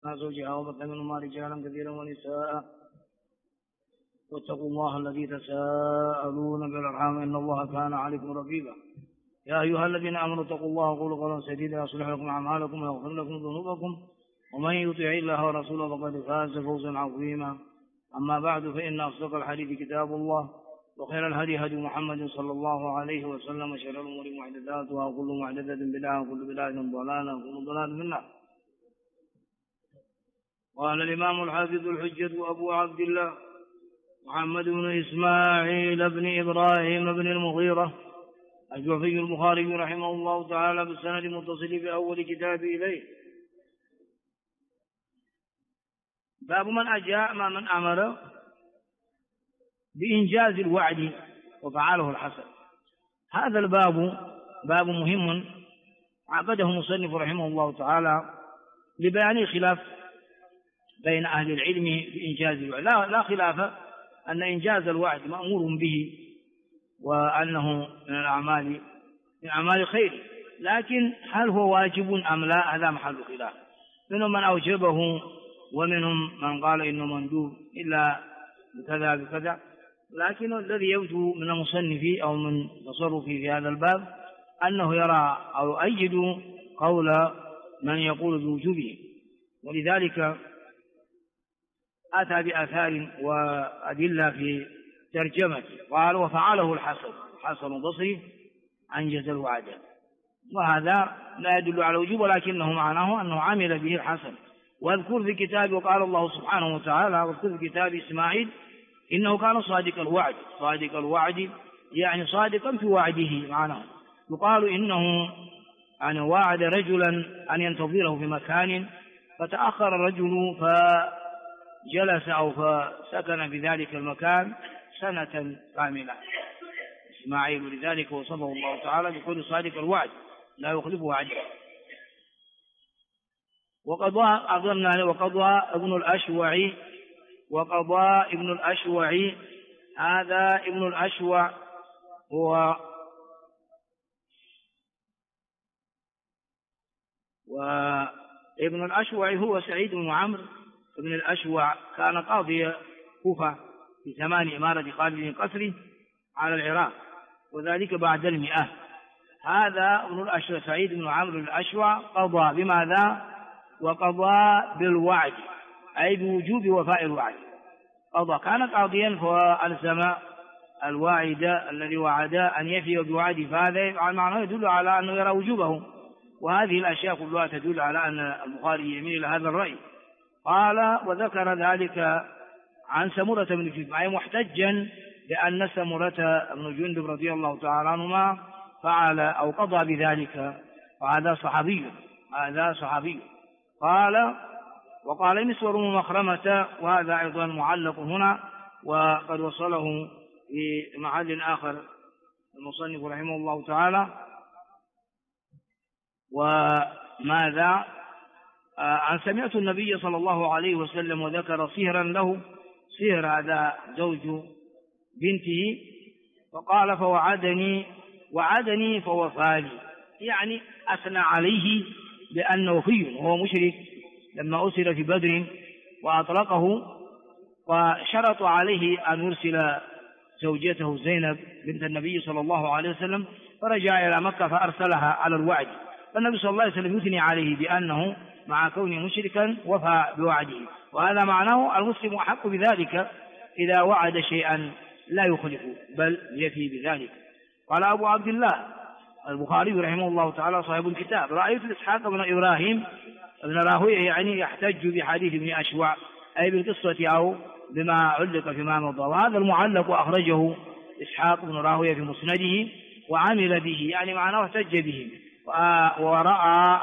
زوجها وبث منهما رجالا كثيرا ونساء واتقوا الله الذي تساءلون بالأرحام إن الله كان عليكم رقيبا. يا أيها الذين آمنوا اتقوا الله وقولوا قولا سديدا يصلح لكم أعمالكم ويغفر لكم ذنوبكم ومن يطع الله ورسوله فقد فاز فوزا عظيما. أما بعد فإن أصدق الحديث كتاب الله وخير الهدي هدي محمد صلى الله عليه وسلم وشر الأمور محدثاتها وكل محدثة بدعة وكل بدعة ضلالة وكل ضلالة في النار. قال الإمام الحافظ الحجة أبو عبد الله محمد بن إسماعيل بن إبراهيم بن المغيرة الجعفي البخاري رحمه الله تعالى بالسند المتصل بأول كتاب إليه. باب من أجاء من أمر بإنجاز الوعد وفعله الحسن. هذا الباب باب مهم عقده المصنف رحمه الله تعالى لبيان الخلاف بين أهل العلم بإنجاز الوعد. لا خلاف أن إنجاز الوعد مأمور به وأنه من أعمال خير، لكن هل هو واجب أم لا هذا محل خلاف. منهم من أوجبه ومنهم من قال إنه مندوب إلا بكذا بكذا، لكن الذي يبدو من المصنف أو من تصرفه في هذا الباب أنه يرى أو يؤيد قول من يقول بوجوبه، ولذلك أتى بآثار وأدلة في ترجمته. قال وفعله الحسن البصري أنجز الوعد، وهذا لا يدل على وجوب ولكنه معناه أنه عمل به الحسن. واذكر في كتاب وقال الله سبحانه وتعالى واذكر في كتاب إسماعيل إنه كان صادق الوعد يعني صادقا في وعده. معناه يقال إنه يعني وعد رجلا أن ينتظره في مكان فتأخر الرجل فجلس أو فسكن في ذلك المكان سنة كاملة إسماعيل، لذلك وصفه الله تعالى بقول صادق الوعد لا يخلفه وعده. وقضى ابن الأشوع هذا ابن الأشوع هو وابن الأشوع هو سعيد بن عمرو ابن الأشوع، كان قاضي كوفة في زمان إمارة خالد القسري على العراق، وذلك بعد 100. هذا ابن الأشوع سعيد بن عمرو الأشوع قضى بماذا؟ وقضى بالوعد أي بوجوب وفاء الوعد. قضى كان قاضيا فألزم الواعد الذي وعد أن يفي بوعده، فهذا معناه يدل على أنه يرى وجوبه، وهذه الأشياء كلها تدل على أن البخاري يميل إلى هذا الرأي. قال وذكر ذلك عن سمرة بن جندب أي محتجا لأن سمرة بن جندب رضي الله تعالى عنهما فعل أو قضى بذلك، وهذا صحابي. قال وقال مسور بن مخرمة، وهذا أيضا معلق هنا وقد وصله في محل آخر المصنف رحمه الله تعالى. وماذا عن سمعت النبي صلى الله عليه وسلم وذكر صهرا له، صهر هذا زوج بنته، فقال وعدني فوفاني، يعني أثنى عليه بأنه وفي، وهو مشرك لما أسر في بدر وأطلقه وشرط عليه أن يرسل زوجته زينب بنت النبي صلى الله عليه وسلم، فرجع إلى مكة فأرسلها على الوعد، فالنبي صلى الله عليه وسلم يثني عليه بأنه مع كونه مشركا وفى بوعده، وهذا معناه المسلم أحق بذلك إذا وعد شيئا لا يخلفه بل يفي بذلك. قال أبو عبد الله البخاري رحمه الله تعالى صاحب الكتاب رأيت إسحاق بن إبراهيم ابن راهويه يعني يحتج بحديث ابن أشوع أي بالقصة أو بما علق فيما مضى، وهذا المعلق أخرجه إسحاق بن راهويه في مسنده وعمل به، يعني معناه احتج به ورأى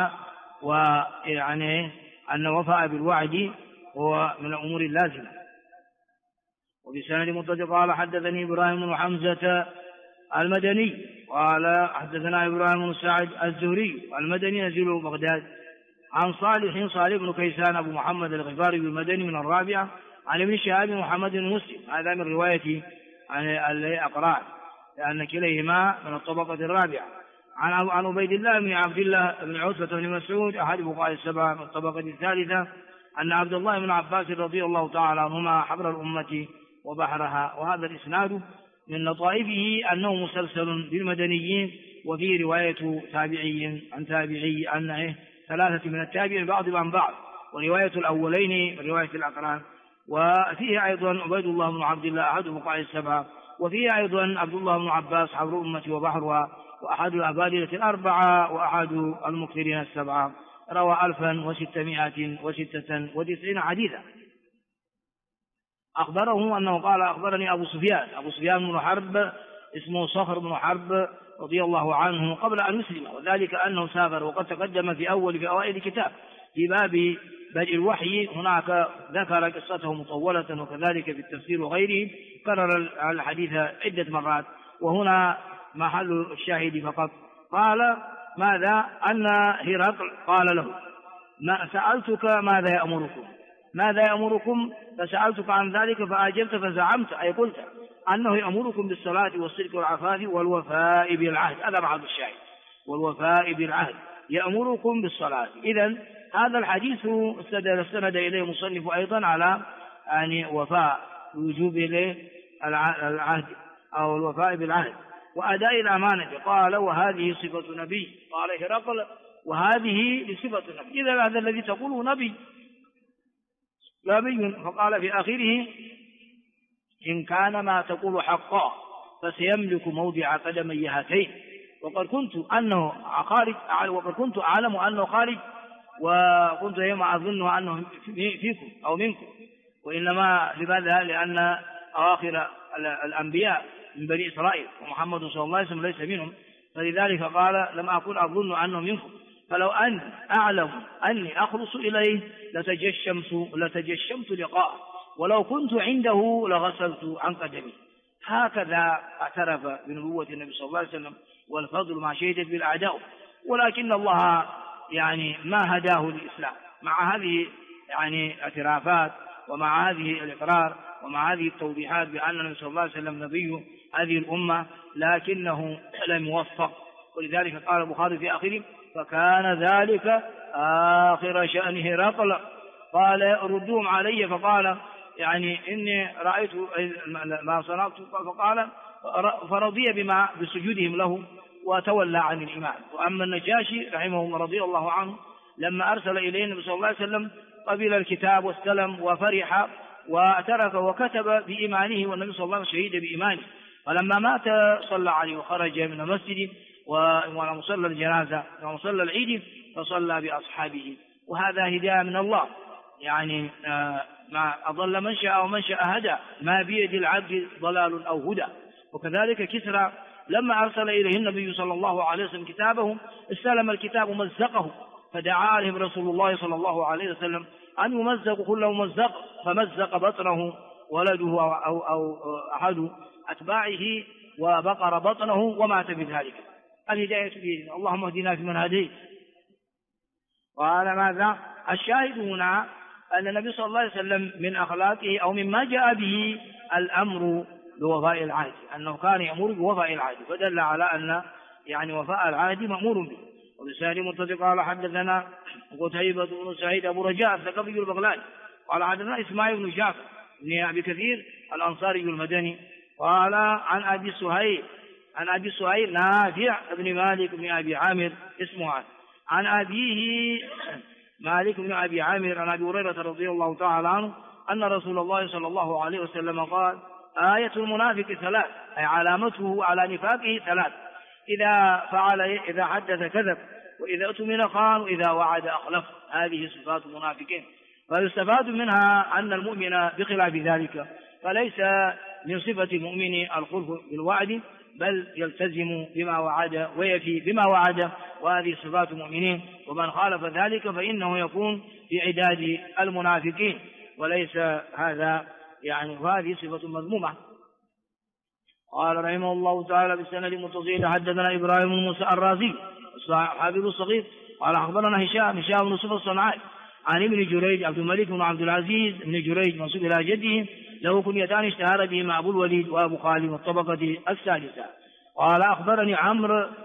أن وفاء بالوعد هو من الأمور اللازمة. وبسند متصل قال حدثني إبراهيم بن حمزة المدني قال حدثنا إبراهيم بن سعد الزهري المدني نزيل بغداد عن صالح بن كيسان أبو محمد الغفاري المدني من الرابعة عن ابن شهاب محمد بن مسلم، هذا من رواية عن الأقران لأن كليهما من الطبقة الرابعة عن عبيد الله بن عبد الله بن عتبة بن مسعود أحد فقهاء السبعة من الطبقة الثالثة أن عبد الله بن عباس رضي الله تعالى عنهما حبر الأمة وبحرها. وهذا الإسناد من لطائفه أنه مسلسل بالمدنيين، وفيه رواية تابعي عن تابعي عن ثلاثة من التابعين بعضهم عن بعض، ورواية الأولين من رواية الأقران. وفيه أيضا عبيد الله بن عبد الله أحد فقهاء السبعة، وفيه أيضا عبد الله بن عباس حبر الأمة وبحرها، وأحد الأبادلة الأربعة، وأحد المكثرين السبعة، روى 1696 حديثا. أخبره أنه قال أخبرني أبو سفيان بن حرب اسمه صخر بن حرب رضي الله عنه قبل أن يسلم، وذلك أنه سافر، وقد تقدم في أوائل الكتاب في باب بدء الوحي، هناك ذكر قصته مطولة، وكذلك في التفسير وغيره كرر الحديث عدة مرات، وهنا محل الشاهد فقط. قال ماذا؟ أن هرقل قال له ما سألتك ماذا يأمركم فسألتك عن ذلك فأجبت فزعمت، أي قلت أنه يأمركم بالصلاة والصدق والعفاف والوفاء بالعهد. هذا بعض الشاهد، والوفاء بالعهد يأمركم بالصلاة. إذن هذا الحديث استند إليه مصنف أيضا على يعني وفاء وجوب العهد أو الوفاء بالعهد وأداء الأمانة. قال وهذه صفة نبي، قال هرقل وهذه صفة نبي، إذا هذا الذي تقوله نبي. فقال في آخره إن كان ما تقول حقا فسيملك موضع قدمي هاتين، وقد كنت أعلم أنه خارج، وكنت يوم أظن أنه فيكم أو منكم، وإنما لماذا؟ لأن أواخر الأنبياء من بني إسرائيل، ومحمد صلى الله عليه وسلم ليس منهم، فلذلك قال لم أكن أظن أنه منكم، فلو أن أعلم أني أخلص إليه لتجشمت لقاءه، ولو كنت عنده لغسلت عن قدمي. هكذا اعترف بنبوة النبي صلى الله عليه وسلم والفضل ما شهدت بالأعداء، ولكن الله يعني ما هداه للإسلام مع هذه يعني اعترافات، ومع هذه الإقرار، ومع هذه التوضيحات بأن النبي صلى الله عليه وسلم نبي هذه الأمة، لكنه لم يوفق. ولذلك قال البخاري في آخره فكان ذلك آخر شأن هرقل، قال ردوهم علي، فقال يعني إني رأيت ما صنعت، فقال فرضي بسجودهم له وتولى عن الإيمان. وأما النجاشي رحمه الله رضي الله عنه لما أرسل إليه النبي صلى الله عليه وسلم قبل الكتاب واستلم وفرح واعترف وكتب بإيمانه، والنبي صلى الله عليه وسلم شهد بإيمانه، فلما مات صلى عليه وخرج من المسجد ومصلى الجنازة ومصلى العيد فصلى بأصحابه. وهذا هداية من الله، يعني ما أضل من شاء ومن شاء هدى، ما بيد العبد ضلال أو هدى. وكذلك كسرى لما أرسل إليه النبي صلى الله عليه وسلم كتابه استلم الكتاب مزقه، فدعا عليهم رسول الله صلى الله عليه وسلم أن يمزق كل ممزق، فمزق بطنه ولده أو أحد أتباعه وبقر بطنه ومات بذلك. الهداية بيدنا، اللهم اهدنا فيمن هديت. وقال ماذا؟ الشاهد هنا أن النبي صلى الله عليه وسلم من أخلاقه أو مما جاء به الأمر بوفاء العهد، أنه كان يأمر بوفاء العهد، فدل على أن يعني وفاء العهد مأمور به. وبسند متصل قال حدثنا قتيبة بن سعيد أبو رجاء الثقفي البغلاني قال حدثنا إسماعيل بن جعفر بن أبي كثير الأنصاري المدني قال عن أبي سهيل نافع بن مالك بن أبي عامر اسمه عن أبيه مالك بن أبي عامر عن أبي هريرة رضي الله تعالى عنه أن رسول الله صلى الله عليه وسلم قال آية المنافق ثلاث، أي علامته على نفاقه ثلاث: إذا حدث كذب، وإذا اؤتمن خان، وإذا وعد أخلف. هذه صفات المنافقين، فيستفاد منها أن المؤمن بخلاف ذلك، فليس من صفة المؤمن الخلف بالوعد، بل يلتزم بما وعد ويفي بما وعد، وهذه صفات المؤمنين. ومن خالف ذلك فإنه يكون في عداد المنافقين، وليس هذا يعني، وهذه صفة مذمومة. قال رحمه الله تعالى بالسند المتصل حدثنا إبراهيم بن موسى الرازي حافظ الصغير قال أخبرنا هشام بن يوسف الصنعاني عن ابن جريج عبد الملك بن عبد العزيز بن جريج منسوب إلى جده، له كنيتان اشتهر بهما أبو الوليد وأبو خالد والطبقة الثالثة. قال أخبرني عمرو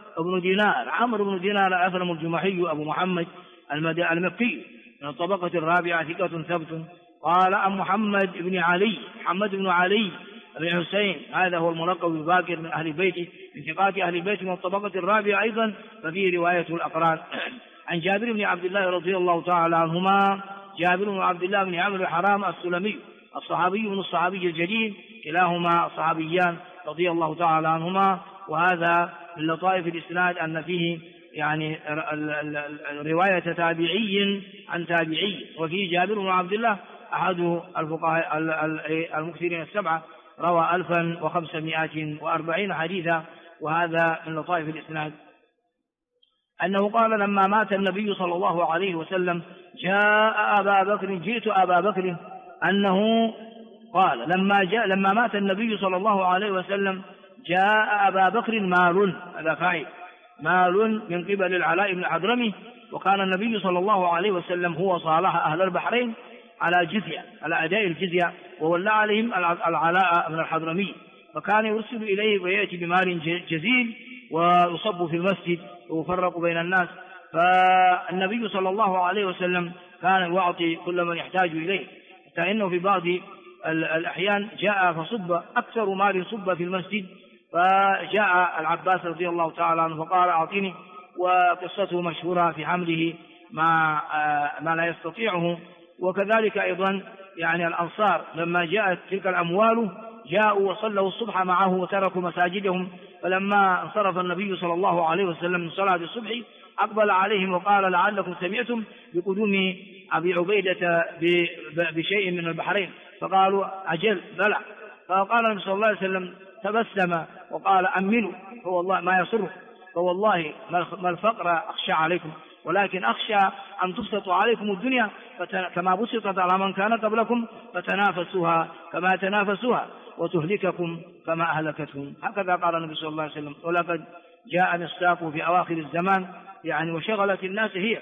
بن دينار. عمرو بن دينار الأثرم الجمحي أبو محمد المكي من الطبقة الرابعة ثقة ثبت. قال عن محمد بن علي بن حسين، هذا هو الملقب بباكر من أهل البيت، من ثقات أهل البيت من الطبقة الرابعة أيضا، ففيه رواية الأقران. عن جابر بن عبد الله رضي الله تعالى عنهما، جابر بن عبد الله بن عمرو حرام السلمي الصحابي من الصحابي الجليل، كلاهما صحابيان رضي الله تعالى عنهما. وهذا من لطائف الإسناد أن فيه يعني رواية تابعي عن تابعي، وفيه جابر بن عبد الله أحد الفقهاء المكثرين السبعة، روى 1540 حديثا. وهذا من لطائف الإسناد أنه قال لما مات النبي صلى الله عليه وسلم جئت أبا بكر، أنه قال لما مات النبي صلى الله عليه وسلم جاء أبا بكر مال، هذا فاعل، مال من قبل العلاء بن الحضرمي، وكان النبي صلى الله عليه وسلم هو صالح أهل البحرين على جزية، على أداء الجزية، وولى عليهم العلاء بن الحضرمي، فكان يرسل إليه ويأتي بمال جزيل ويصب في المسجد ويفرق بين الناس. فالنبي صلى الله عليه وسلم كان يعطي كل من يحتاج إليه، حتى إنه في بعض الأحيان جاء فصب أكثر مال صب في المسجد، فجاء العباس رضي الله تعالى عنه فقال أعطيني، وقصته مشهورة في حمله ما لا يستطيعه. وكذلك أيضا يعني الأنصار لما جاءت تلك الأموال جاءوا وصلوا الصبح معه وتركوا مساجدهم، فلما انصرف النبي صلى الله عليه وسلم من صلاة الصبح أقبل عليهم وقال لعلكم سمعتم بقدوم أبي عبيدة بشيء من البحرين، فقالوا أجل بلى. فقال النبي صلى الله عليه وسلم تبسم وقال أمنوا فوالله ما يصرف، فوالله ما الفقر أخشى عليكم، ولكن أخشى أن تبسط عليكم الدنيا كما بسطت على من كان قبلكم، فتنافسوها كما تنافسوها وتهلككم كما أهلكتهم. هكذا قال النبي صلى الله عليه وسلم. ولقد جاء مصداقه في أواخر الزمان يعني وشغلت الناس هي.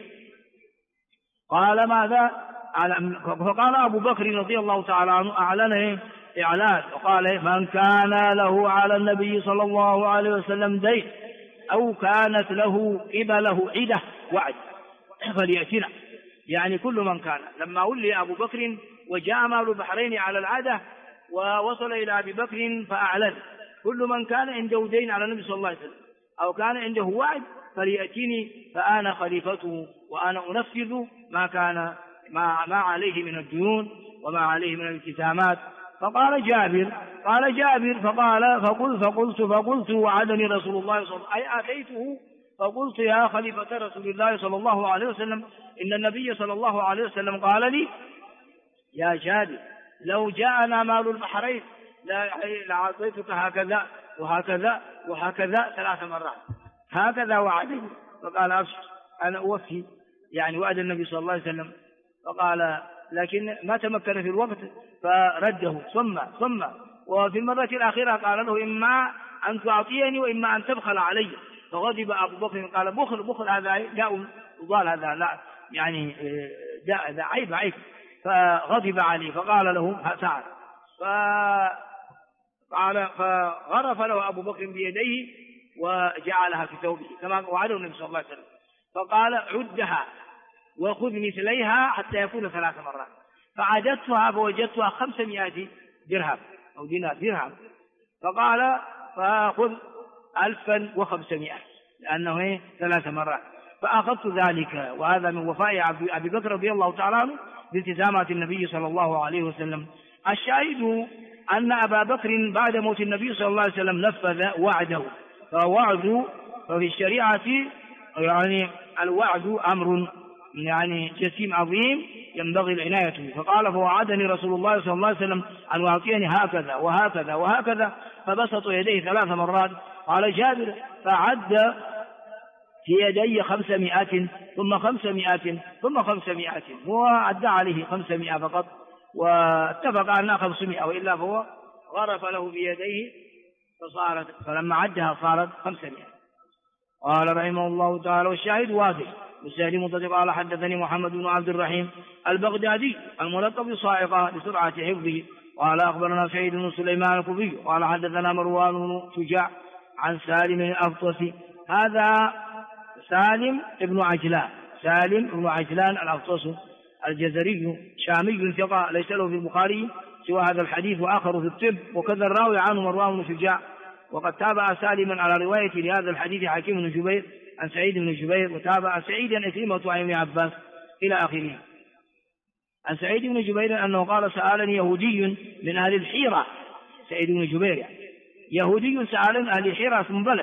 قال ماذا؟ فقال أبو بكر رضي الله تعالى عنه أعلن إعلان وقال من كان له على النبي صلى الله عليه وسلم دين أو كانت له قبله عدة وعد فليأتنا، يعني كل من كان لما ولي أبو بكر وجاء مال البحرين على العادة ووصل إلى أبي بكر فأعلن كل من كان عنده دين على النبي صلى الله عليه وسلم أو كان عنده وعد فليأتني فأنا خليفته وأنا أنفذ ما عليه من الديون وما عليه من الالتزامات. فقال جابر فقلت وعدني رسول الله صلى الله عليه وسلم، أي أتيته فقلت يا خليفة رسول الله صلى الله عليه وسلم إن النبي صلى الله عليه وسلم قال لي يا جابر لو جاءنا مال البحرين لأعطيتك هكذا وهكذا وهكذا 3 مرات، هكذا وعدني. فقال أبشر أنا أوفي يعني وعد النبي صلى الله عليه وسلم. فقال لكن ما تمكن في الوقت فرده ثم وفي المرة الأخيرة قال له إما أن تعطيني وإما أن تبخل علي. فغضب أبو بكر قال بخل هذا داء يضال، هذا لا يعني داء عيب. فغضب عليه فقال له تعال، فغرف له أبو بكر بيديه وجعلها في ثوبه كما وعده النبي صلى الله عليه وسلم. فقال عدها وخذ مثليها حتى يكون 3 مرات. فعددتها فوجدتها 500 درهم أو درهم. فقال فخذ 1500 لأنه 3 مرات. فأخذت ذلك، وهذا من وفاء أبي بكر رضي الله تعالى عنه بالتزامات النبي صلى الله عليه وسلم. الشاهد أن أبا بكر بعد موت النبي صلى الله عليه وسلم نفذ وعده، ففي الشريعة يعني الوعد أمر يعني جسيم عظيم ينبغي العناية به. فقال فوعدني رسول الله صلى الله عليه وسلم أن يعطيني هكذا وهكذا وهكذا، فبسط يديه 3 مرات. قال جابر فعد في يدي 500 ثم 500 ثم 500، هو عد عليه 500 فقط واتفق أنها 500 وإلا فهو غرف له بيديه فلما عدها صارت 500. قال رحمه الله تعالى والشاهد واضح. والسهل متصل قال حدثني محمد بن عبد الرحيم البغدادي الملقب بالصاعقة لسرعة حفظه قال أخبرنا سعيد بن سليمان الكوفي قال حدثنا مروان بن شجاع عن سالم الأفطسي هذا سالم بن عجلان، سالم بن عجلان الأغطس الجزري شامي ثقة ليس له في البخاري سوى هذا الحديث وآخر في الطب، وكذا الراوي عنه مروان بن شجاع، وقد تابع سالما على رواية لهذا الحديث حكيم بن جبير عن سعيد بن جبير، وتابع سعيدا إكرمة عن ابن عباس إلى آخره. عن سعيد بن جبير أنه قال سألني يهودي من أهل الحيرة، سعيد بن جبير يعني يهودي سأل من أهل الحيرة اسم بلد،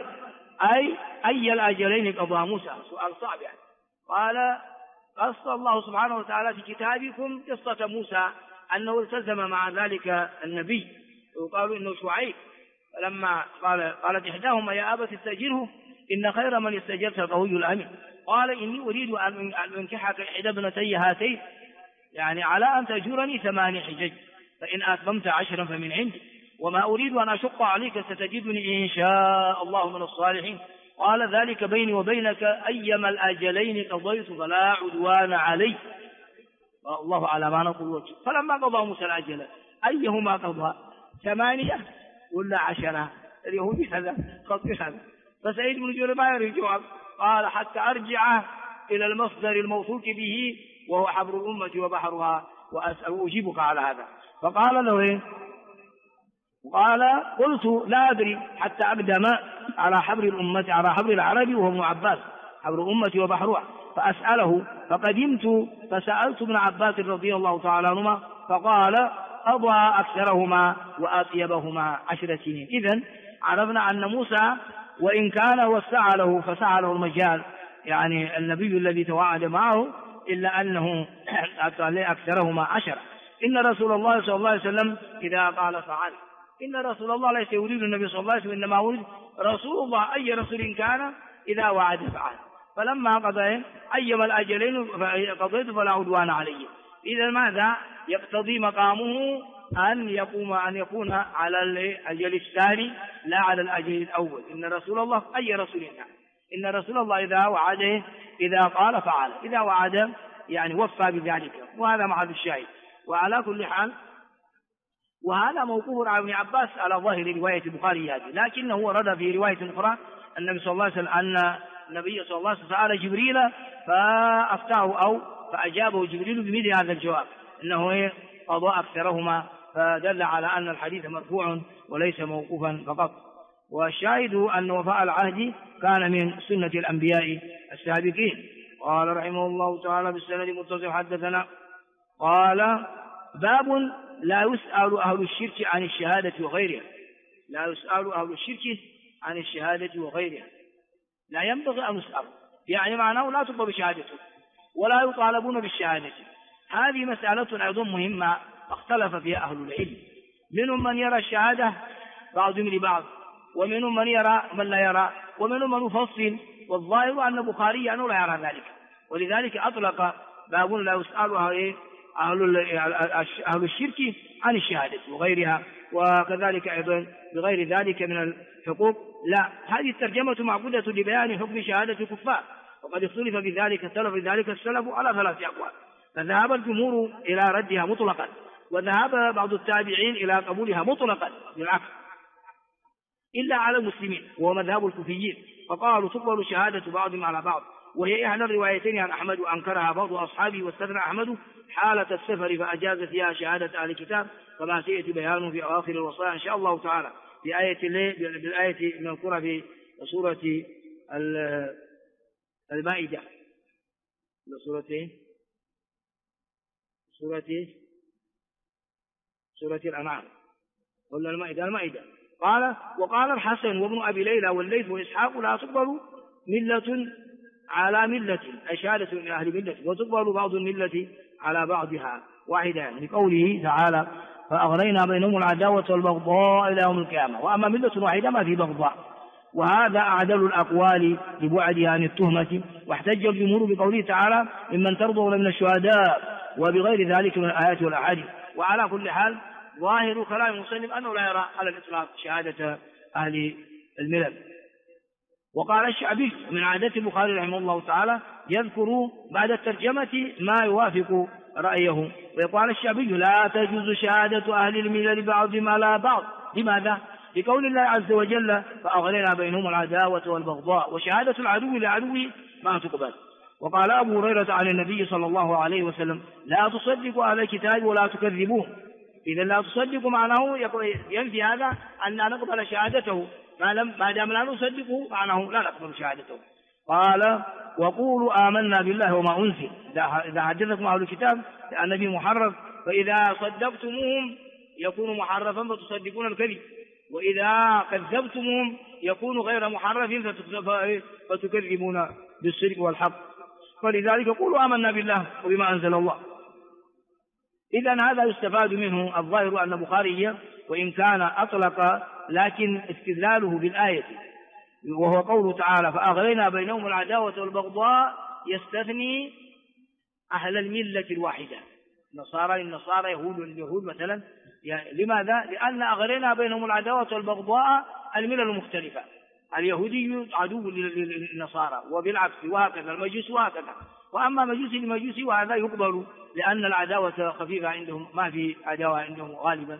أي الأجلين قضى موسى؟ سؤال صعب يعني. قال قص الله سبحانه وتعالى في كتابكم قصة موسى أنه التزم مع ذلك النبي، وقالوا إنه شعيب، فلما قالت إحداهما يا أبت استأجره إن خير من استأجرت القوي الأمين، قال إني أريد أن أنكحك إحدى ابنتي هاتين يعني على أن تأجرني 8 حجج، فإن أتممت 10 فمن عندي، وما أريد أن أشق عليك ستجدني إن شاء الله من الصالحين. قال ذلك بيني وبينك أيما الأجلين قضيت فلا عدوان علي، الله على ما نقول. فلما قضى موسى الأجل أيهما قضى 8 ولا 10؟ اليهودي هذا خطير هذا. فسعيد بن جبير ما يريد جواب، قال حتى أرجع إلى المصدر الموثوق به وهو حبر الأمة وبحرها وأجيبك على هذا. فقال له إيه؟ قال قلت لا أدري حتى أقدم على حبر الأمة على حبر العرب وهو ابن عباس حبر الأمة وبحرها فأسأله، فقدمت فسألت ابن عباس رضي الله تعالى عنهما فقال قضى أكثرهما وأطيبهما 10 سنين. إذن عرفنا أن موسى وإن كان وسع له فسع له المجال يعني النبي الذي توعد معه، إلا أنه أكثرهما 10. إن رسول الله صلى الله عليه وسلم إذا قال فعل، إن رسول الله ليس يريد النبي صلى الله عليه وسلم، إنما يريد رسول الله أي رسول كان إذا وعد فعل. فلما قضى أيما الأجلين قضيت فلا عدوان عليه. إذا ماذا يقتضي مقامه أن يكون على الأجل الثاني لا على الأجل الأول. إن رسول الله أي رسول كان، إن رسول الله إذا وعده إذا قال فعل، إذا وعد يعني وفى بذلك، وهذا محل الشاهد. وعلى كل حال وهذا موقوف على ابن عباس على ظاهر رواية البخاري هذه، لكنه ورد في رواية أخرى النبي صلى الله عليه وسلم أن النبي صلى الله عليه وسلم سأل جبريل فأفتاه أو فأجابه جبريل بمثل هذا الجواب إنه قضى أكثرهما، فدل على أن الحديث مرفوع وليس موقوفا فقط. والشاهد أن وفاء العهد كان من سنة الأنبياء السابقين. قال رحمه الله تعالى بالسند متصل حدثنا قال باب لا يسأل أهل الشرك عن الشهادة وغيرها، لا يسأل أهل الشرك عن الشهادة وغيرها، لا ينبغي أن يسأل، يعني معناه لا تقبل بشهادته ولا يطالبون بالشهادة. هذه مسألة أيضا مهمة اختلف فيها أهل العلم، منهم من يرى الشهادة بعضهم لبعض، ومنهم من يرى من لا يرى، ومنهم من يفصل، والظاهر أن البخاري أنه لا يرى ذلك، ولذلك أطلق باب لا يسأل أهل الشرك عن الشهادة وغيرها، وكذلك أيضا بغير ذلك من الحقوق. لا، هذه الترجمة معقودة لبيان حكم شهادة الكفار، وقد اختلف بذلك السلف على 3 أقوال، فذهب الجمهور إلى ردها مطلقا، وذهب بعض التابعين إلى قبولها مطلقا بالعكس، إلا على المسلمين وهو مذهب الكوفيين، فقالوا تقبل شهادة بعضهم على بعض، وهي إحدى الروايتين عن أحمد وأنكرها بعض أصحابه، واستثنى أحمد حالة السفر فأجاز فيها شهادة أهل الكتاب، كما سيأتي بيانه في أواخر الوصايا إن شاء الله تعالى بالآية المذكورة في سورة المائدة، سورة الأنعام ولا المائدة. قال وقال الحسن وابن أبي ليلى والليث وإسحاق لا تقبل ملة على ملة، أي شهادة من أهل ملة، وتقبل بعض الملة على بعضها واحدة، لقوله تعالى فأغرينا بينهم العداوة والبغضاء إلى يوم القيامة، وأما ملة واحدة ما في بغضاء، وهذا أعدل الأقوال لبعدها عن التهمة. واحتج الجمهور بقوله تعالى ممن ترضون من الشهداء، وبغير ذلك من الآيات والأحاديث. وعلى كل حال ظاهر كلام المصنف أنه لا يرى على الإطلاق شهادة أهل الملل. وقال الشعبي من عادة البخاري رحمه الله تعالى يذكر بعد الترجمة ما يوافق رأيه، ويقول الشعبي لا تجوز شهادة أهل الملل بعضهم على بعض. لماذا؟ لقول الله عز وجل فأغرينا بينهم العداوة والبغضاء، وشهادة العدو لعدوه ما تقبل. وقال أبو هريرة عن النبي صلى الله عليه وسلم لا تصدقوا أهل الكتاب ولا تكذبوه. إذا لا تصدقوا معناه ينفي هذا أن نقبل شهادته، ما دام لا نصدقه معناه لا نقبل شهادته. قال وقولوا آمنا بالله وما أنزل، إذا حدثكم أهل الكتاب النبي محرف، فإذا صدقتموهم يكون محرفا فتصدقون الكذب، وإذا كذبتموهم يكون غير محرف فتكذبون بالصدق والحق. فلذلك قولوا آمنا بالله وبما أنزل الله. إذن هذا يستفاد منه الظاهر أن البخاري وإن كان أطلق لكن استدلاله بالآية وهو قوله تعالى فأغرينا بينهم العداوة والبغضاء يستثني أهل الملة الواحدة، النصارى يهود واليهود مثلا. لماذا؟ لأن أغرينا بينهم العداوة والبغضاء الملل المختلفة، اليهودي عدو للنصارى وبالعكس وهكذا، المجوس وهكذا. وأما مجوسي لمجوسي وهذا يقبل لأن العداوة خفيفة عندهم، ما في عداوة عندهم غالبا.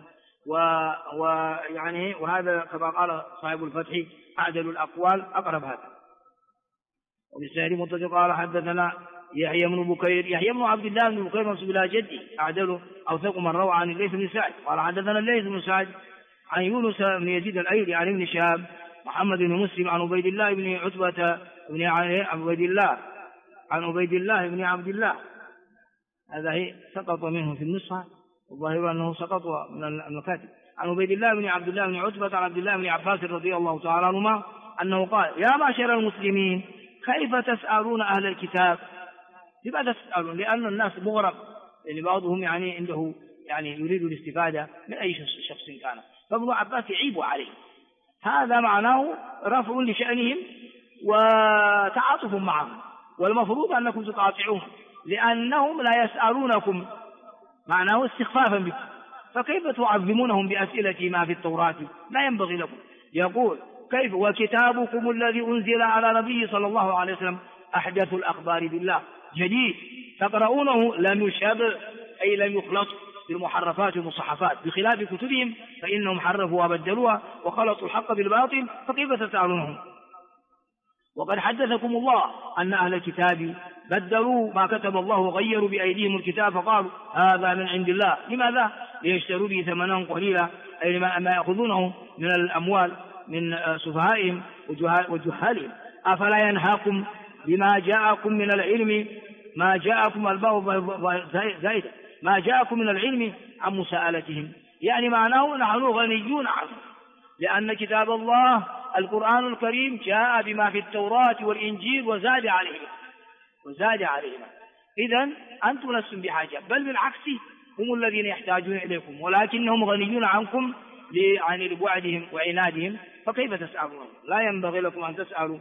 ويعني وهذا كما قال صاحب الفتح أعدل الأقوال أقرب هذا. وبالسهل متفق قال حدثنا يحيى بن بكير يحيى بن عبد الله بن بكير منسوب إلى جدي أعدل أوثق من روى عن الليث بن سعد قال حدثنا الليث بن سعد عن يونس بن يزيد الأيلي عن ابن شهاب محمد بن مسلم عن عبيد الله بن عتبة بن عبيد الله بن عبد الله. هذا سقط منه في النسخة، والظاهر أنه سقط من المكاتب. عن عبيد الله بن عبد الله بن عتبة عن عبد الله بن عباس رضي الله تعالى عنهما أنه قال يا معشر المسلمين كيف تسألون أهل الكتاب؟ لماذا تسألون؟ لأن الناس مغرب، يعني بعضهم يعني عنده يعني يريد الاستفادة من أي شخص كان، فابن عباس يعيب عليه. هذا معناه رفع لشأنهم وتعاطف معهم، والمفروض أنكم تقاطعوهم لأنهم لا يسألونكم، معناه استخفافا بكم، فكيف تعظمونهم بأسئلة ما في التوراة؟ لا ينبغي لكم. يقول كيف وكتابكم الذي أنزل على نبي صلى الله عليه وسلم أحدث الأخبار بالله جديد تقرؤونه لم يشبه أي لم يخلط بالمحرفات والمصحفات، بخلاف كتبهم فإنهم حرفوا وبدلوها وخلطوا الحق بالباطل، فكيف تسألونهم؟ وقد حدثكم الله أن أهل الكتاب بدلوا ما كتب الله وغيروا بأيديهم الكتاب فقالوا هذا من عند الله. لماذا؟ ليشتروا به ثمنا قليلا، أي ما يأخذونه من الأموال من سفهائهم وجهالهم. أفلا ينهاكم بما جاءكم من العلم ما جاءكم زائدة ما جاءكم من العلم عن مساءلتهم، يعني معناه نحن غنيون عنه، لأن كتاب الله القرآن الكريم جاء بما في التوراة والإنجيل وزاد عليهم. إذن أنتم لستم بحاجة، بل بالعكس هم الذين يحتاجون إليكم، ولكنهم غنيون عنكم لبعدهم وعنادهم، فكيف تسألون؟ لا ينبغي لكم أن تسألوا.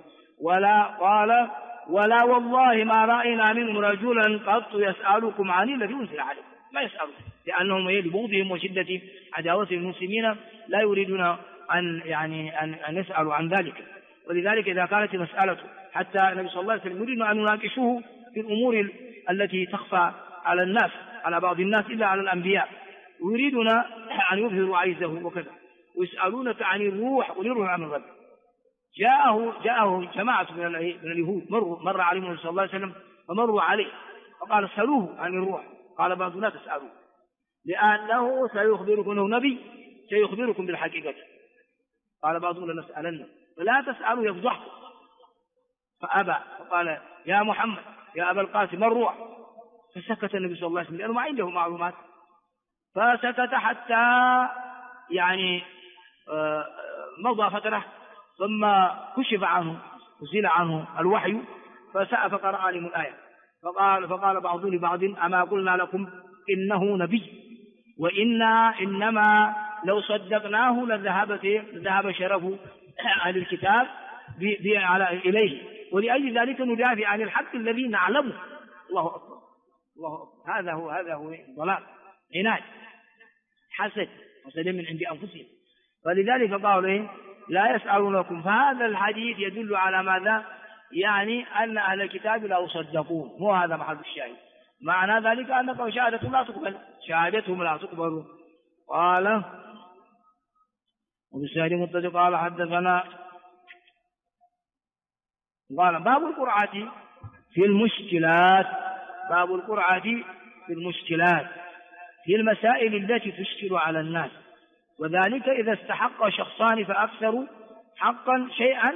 ولا والله ما رأينا منهم رجلا قط يسألكم عن الذي أنزل عليكم، ما يسألون، لأنهم لبغضهم وشدة عداوة المسلمين لا يريدون أن يسألوا عن ذلك. ولذلك إذا كانت المسألة حتى النبي صلى الله عليه وسلم يريد أن يناقشوه في الأمور التي تخفى على الناس، على بعض الناس إلا على الأنبياء، ويريدون أن يظهروا عجزه وكذا، ويسألونك عن الروح قل الروح عن الرب. جاءه جماعة من اليهود مر عليهم النبي صلى الله عليه وسلم فمروا عليه فقال اسألوه عن الروح، قال بعض لا تسألوه لأنه سيخبركم أنه نبي سيخبركم بالحقيقة، قال بعضهم لنسألنه، فلا تسألوا يفضحكم، فأبى فقال يا محمد يا أبا القاسم ما الروح؟ فسكت النبي صلى الله عليه وسلم لأنه ما عنده معلومات، فسكت حتى مضى فترة ثم كشف عنه وزيل عنه الوحي فقرأ عليهم الآية فقال بعضهم لبعض أما قلنا لكم إنه نبي إنما لو صدقناه لذهب شرف أهل الكتاب إليه، ولأجل ذلك ندافع عن الحق الذي نعلمه. الله أكبر الله أكبر. هذا هو ضلال عناد حسد من عند أنفسهم. فلذلك قالوا لا يسألونكم. فهذا الحديث يدل على ماذا؟ يعني أن أهل الكتاب لا يصدقون، مو هذا محل الشاهد. معنى ذلك أنكم شهادتهم لا تقبل. قال وبالسند متصل قال حدثنا قال باب القرعة في المشكلات. باب القرعة في المشكلات في المسائل التي تشكل على الناس، وذلك إذا استحق شخصان فأكثر حقا شيئا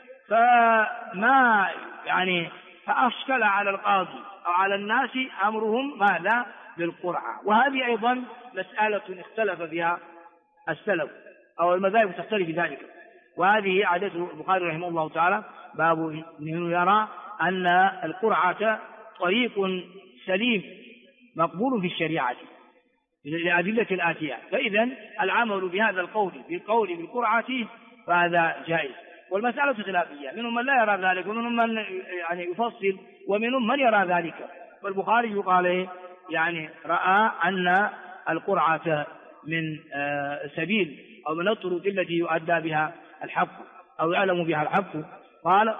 فما يعني فأشكل على القاضي أو على الناس أمرهم ماذا بالقرعة. وهذه أيضا مسألة اختلف فيها السلف أو المذاهب تختلف في ذلك، وهذه عادته البخاري رحمه الله تعالى باب يرى أن القرعة طريق سليم مقبول في الشريعة للأدلة الآتية، فإذا العمل بهذا القول بالقرعة فهذا جائز. والمسألة خلافية، منهم من لا يرى ذلك ومنهم من يعني يفصل ومنهم من يرى ذلك. والبخاري يقال يعني رأى أن القرعة من سبيل أو من الطرق التي يؤدى بها الحق أو يعلم بها الحق. قال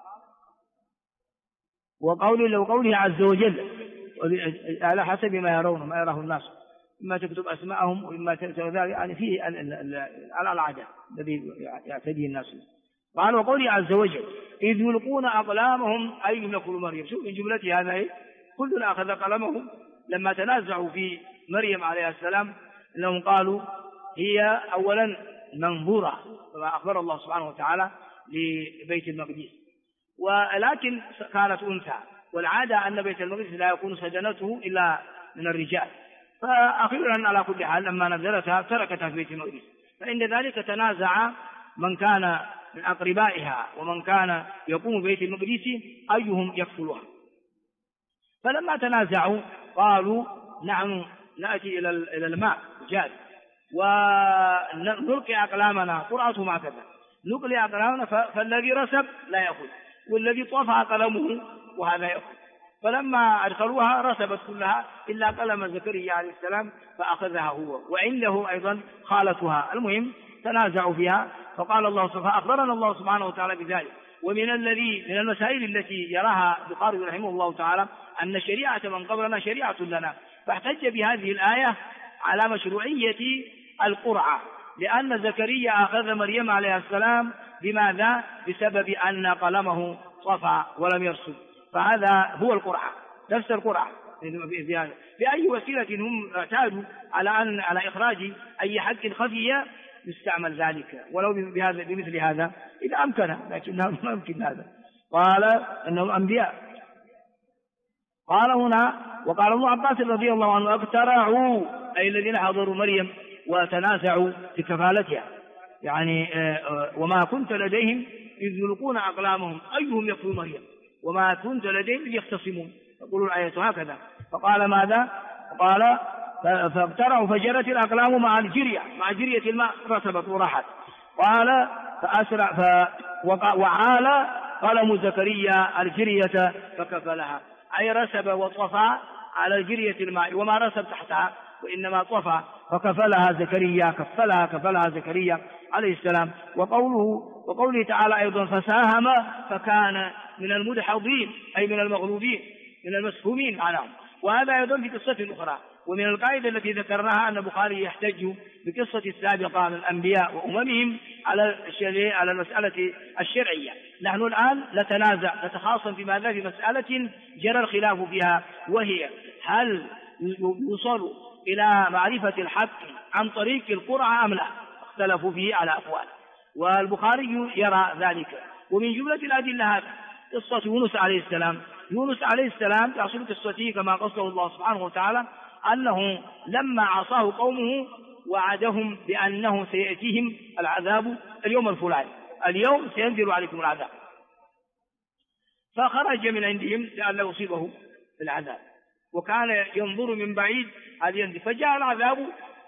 وقوله عز وجل على حسب ما يرون ما يراه الناس، إما تكتب أسماءهم وإما تكتب ذلك، يعني فيه على العادة الذي يعتدي الناس. قال وقوله عز وجل إذ يلقون أقلامهم أيهم يكفل مريم. شوف من جملة هذا كلنا أخذ قلمهم لما تنازعوا في مريم عليه السلام، إنهم قالوا هي أولا منظورة كما أخبر الله سبحانه وتعالى لبيت المقدس، ولكن كانت أنثى، والعادة أن بيت المقدس لا يكون سجنته إلا من الرجال، فأخيرا على كل حال لما نزلتها تركتها في بيت المقدس. فعند ذلك تنازع من كان من أقربائها ومن كان يقوم ببيت المقدس أيهم يكفلها. فلما تنازعوا قالوا نحن نأتي إلى الماء جاد ونلقي أقلامنا، قرعته ما كذا، نلقي أقلامنا فالذي رسب لا يأخذ والذي طفى قلمه وهذا يأخذ. فلما أدخلوها رسبت كلها إلا قلم زكريا عليه السلام فأخذها هو، وعنده أيضا خالتها. المهم تنازعوا فيها، فقال الله سبحانه أخبرنا الله سبحانه وتعالى بذلك. ومن من المسائل التي يراها البخاري رحمه الله تعالى أن شريعة من قبلنا شريعة لنا، فاحتج بهذه الآية على مشروعية القرعة، لأن زكريا أخذ مريم عليه السلام بماذا؟ بسبب أن قلمه طفى ولم يرسل، فهذا هو القرعة، نفس القرعة بأي وسيلة هم اعتادوا على إخراج أي حق خفي يستعمل ذلك ولو بمثل هذا إذا أمكن، لكنه ما يمكن هذا. قال أنهم أنبياء. قال هنا وقال ابن عباس رضي الله عنه اقترعوا أي الذين حضروا مريم وتنازعوا في كفالتها، يعني وما كنت لديهم إذ يلقون أقلامهم أيهم يكفل مريم وما كنت لديهم إذ يختصمون، تقول الآية هكذا. فقال ماذا؟ قال فاقترعوا فجرت الأقلام مع جرية الماء رسبت وراحت. قال فأسرع وعال قلم زكريا الجرية فكفلها، أي رسب وطفى على جرية الماء وما رسب تحتها وإنما طفى فكفلها زكريا، كفلها زكريا عليه السلام. وقوله تعالى أيضا فساهم فكان من المدحضين أي من المغلوبين من المسهومين عنهم. وهذا أيضا في قصة أخرى. ومن القاعدة التي ذكرناها أن البخاري يحتج بقصة السابقة من الأنبياء وأممهم على المسألة الشرعية. نحن الآن نتخاصم في ماذا؟ في مسألة جرى الخلاف فيها، وهي هل يوصل إلى معرفة الحق عن طريق القرعة أم لا؟ اختلفوا فيه على أقوال، والبخاري يرى ذلك. ومن جملة الأدلة قصة يونس عليه السلام تحصل قصته كما قصه الله سبحانه وتعالى أنه لما عصاه قومه وعدهم بأنه سيأتيهم العذاب اليوم الفلاني، اليوم سينزل عليكم العذاب، فخرج من عندهم لأن يصيبه العذاب وكان ينظر من بعيد هل ينزل، فجاء العذاب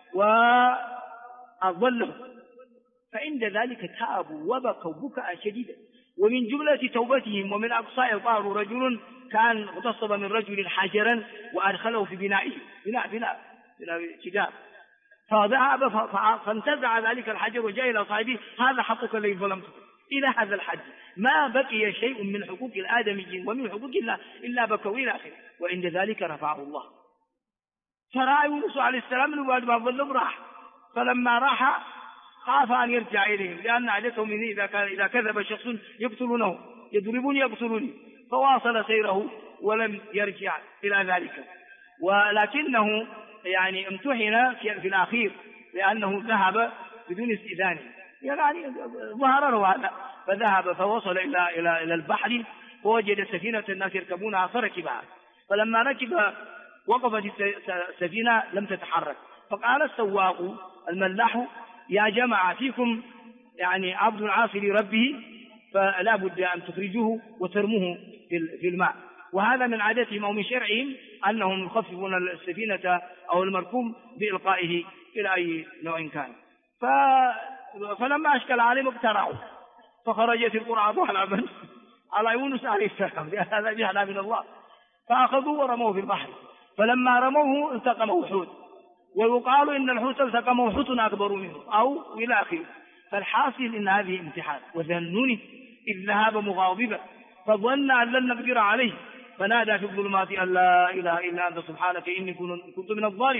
وأضله، فعند ذلك تابوا وبكوا بكاء شديدا. ومن جملة توبتهم ومن أقصاء قالوا رجل كان اغتصب من رجل حجرا وأدخله في بنائه بناء شجار، فذهب فانتزع ذلك الحجر وجاء إلى صاحبه هذا حقك الذي ظلمته. إلى هذا الحد ما بقي شيء من حقوق الآدميين ومن حقوق الله إلا بكوا إلى آخره. وعند ذلك رفعه الله، فرأى يونس عليه السلام من بعد ما ظلم راح، فلما راح خاف أن يرجع إليهم، لأن عادتهم إذا كذب شخص يقتلونه، يضربوني يقتلوني، فواصل سيره ولم يرجع إلى ذلك. ولكنه يعني امتحن في الأخير لأنه ذهب بدون استئذان، يعني ظهر له هذا، فذهب فوصل إلى البحر فوجد سفينة الناس يركبونها فركبها، فلما ركب وقفت السفينة لم تتحرك، فقال السواق الملاح يا جماعة فيكم يعني عبد عاصي لربه فلا بد أن تخرجوه وترموه في الماء. وهذا من عادتهم أو من شرعهم أنهم يخففون السفينة أو المركوب بإلقائه إلى أي نوع كان. فلما أشكل عليهم اقترعوا، فخرجت القرعة على يونس عليه السلام، هذا جهلا من الله، فأخذوا ورموه في البحر، فلما رموه التقمه حوت، ويقال إن الحوت التقمه حوت أكبر منه أو إلى آخره. فالحاصل إن هذه امتحان. وذنون إذ ذهب مغاضبا فظن أن لن نقدر عليه فنادى في الظلمات أن لا إله إلا أنت سبحانك إني كنت من الظالمين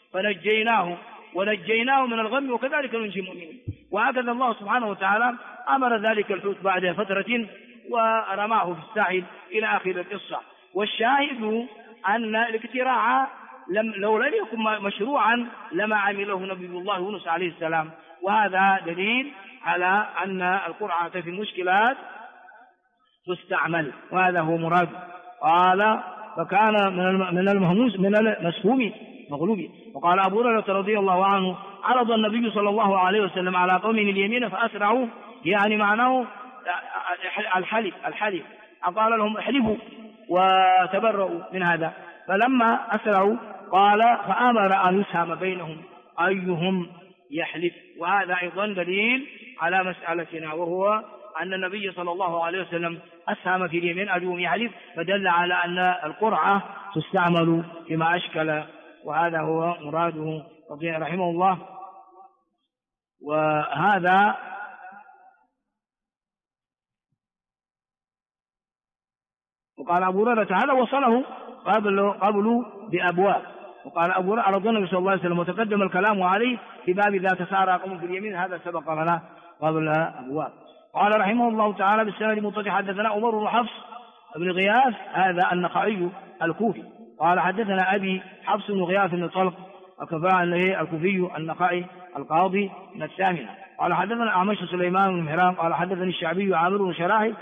ونجيناه من الغم وكذلك ننجي المؤمنين. وهكذا الله سبحانه وتعالى أمر ذلك الحوت بعد فترة ورماه في الساحل إلى آخر القصة. والشاهد أن الاقتراع لو لم يكن مشروعا لما عمله نبي الله يونس عليه السلام، وهذا دليل على أن القرعة في المشكلات تستعمل، وهذا هو مراد. قال فكان من المهموس من المسهوم مغلوب. وقال أبو هريرة رضي الله عنه عرض النبي صلى الله عليه وسلم على قومه اليمين فأسرعوا، يعني معناه الحلف، قال لهم احلفوا وتبرؤوا من هذا، فلما أسرعوا قال فأمر أن يسهم بينهم أيهم يحلف. وهذا أيضا دليل على مسألتنا، وهو أن النبي صلى الله عليه وسلم أسهم في اليمين أيهم يحلف، فدل على أن القرعة تستعمل فيما أشكل، وهذا هو مراده رحمه الله. وهذا وقال أبو هريرة هذا وصله قبل بأبواب. وقال أبو هريرة رضي الله صلى الله عليه وسلم وتقدم الكلام عليه في باب إذا تسارى قوم في اليمين، هذا سبق لنا قبل أبواب. قال رحمه الله تعالى بالسند المتصل حدثنا عمر بن حفص بن غياث هذا النخعي الكوفي قال حدثنا أبي حفص بن غياث بن طلق الكوفي النخعي القاضي من الثامنة قال حدثنا أعمش سليمان بن مهران قال حدثني الشعبي عامر بن شراحي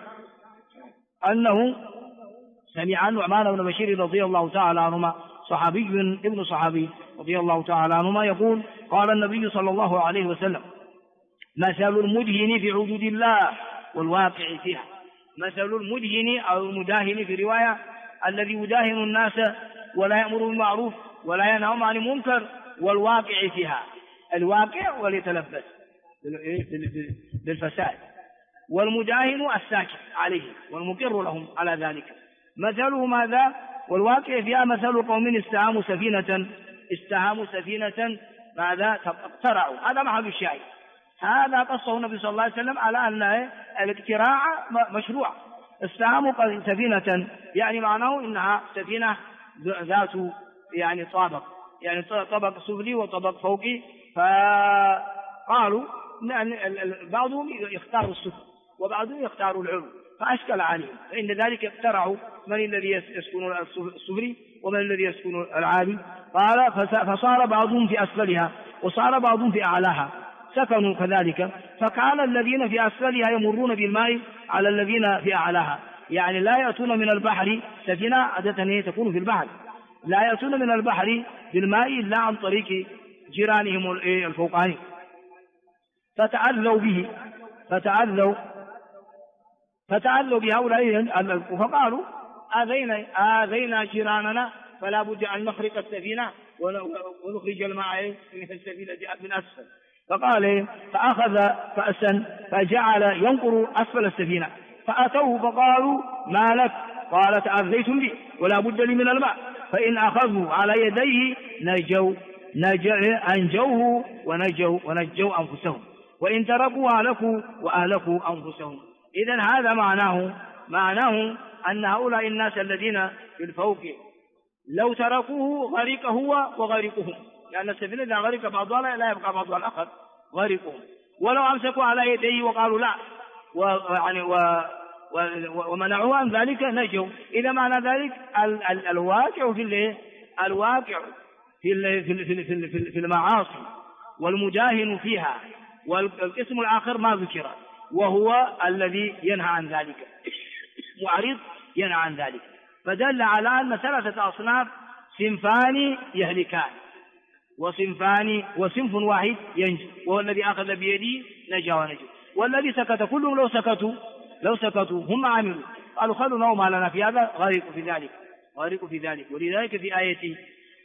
أنه سمع النعمان بن بشير رضي الله تعالى عنهما صحابي ابن صحابي رضي الله تعالى عنهما يقول قال النبي صلى الله عليه وسلم مثل المدهن في حدود الله والواقع فيها. مثل المدهن أو المداهن في رواية الذي يداهن الناس ولا يأمر بالمعروف ولا ينهى عن المنكر والواقع فيها، الواقع وليتلبس بالفساد، والمداهن الساكت عليه والمقر لهم على ذلك. مثله ماذا؟ والواقع فيها مثل قوم استهاموا سفينة ماذا؟ اقترعوا. هذا محل الشاهد، هذا قصه النبي صلى الله عليه وسلم على أن الاقتراع مشروع. استهاموا سفينة يعني معناه إنها سفينة ذات يعني طابق، يعني طبق سفلي وطبق فوقي، فقالوا بعضهم يختار السفل وبعضهم يختار العلو، فأشكل عليهم، فإن ذلك اقترعوا من الذي يسكن السفلي ومن الذي يسكن العالي. قال فصار بعضهم في أسفلها وصار بعضهم في أعلاها، سكنوا كذلك، فكان الذين في أسفلها يمرون بالماء على الذين في أعلاها، يعني لا يأتون من البحر، سفينة عادة تكون في البحر، لا يأتون من البحر بالماء إلا عن طريق جيرانهم الفوقاني، فتعذوا به فتعذوا بهؤلاء، فقالوا آذينا جيراننا فلا بد أن نخرق السفينة ونخرج الماء من السفينة من أسفل. فقال فأخذ فأسا فجعل ينقر أسفل السفينة، فأتوه فقالوا ما لك؟ قال تأذيتم بي ولا بد لي من الماء، فإن أخذوا على يديه أنجوه ونجوا أنفسهم، وإن تركوا هلكوا وأهلكوا أنفسهم. إذن هذا معناه أن هؤلاء الناس الذين في الفوق لو تركوه غرق هو وغرقهم، لأن السفينة إذا غرق بعضها لا يبقى بعضها الآخر، غرقهم. ولو أمسكوا على يديه وقالوا لا ومنعوا عن ذلك نجوا. إذا معنى ذلك الواقع في المعاصي والمجاهن فيها، والقسم الآخر ما ذكر وهو الذي ينهى عن ذلك، معرض ينهى عن ذلك. فدل على أن 3 أصناف، صنفان يهلكان وصنف واحد ينجو، وهو الذي أخذ بيده نجا ونجو. والذي سكت كلهم لو سكتوا هم عملوا قالوا خلونا وما لنا في هذا غرقوا في ذلك. ولذلك في آية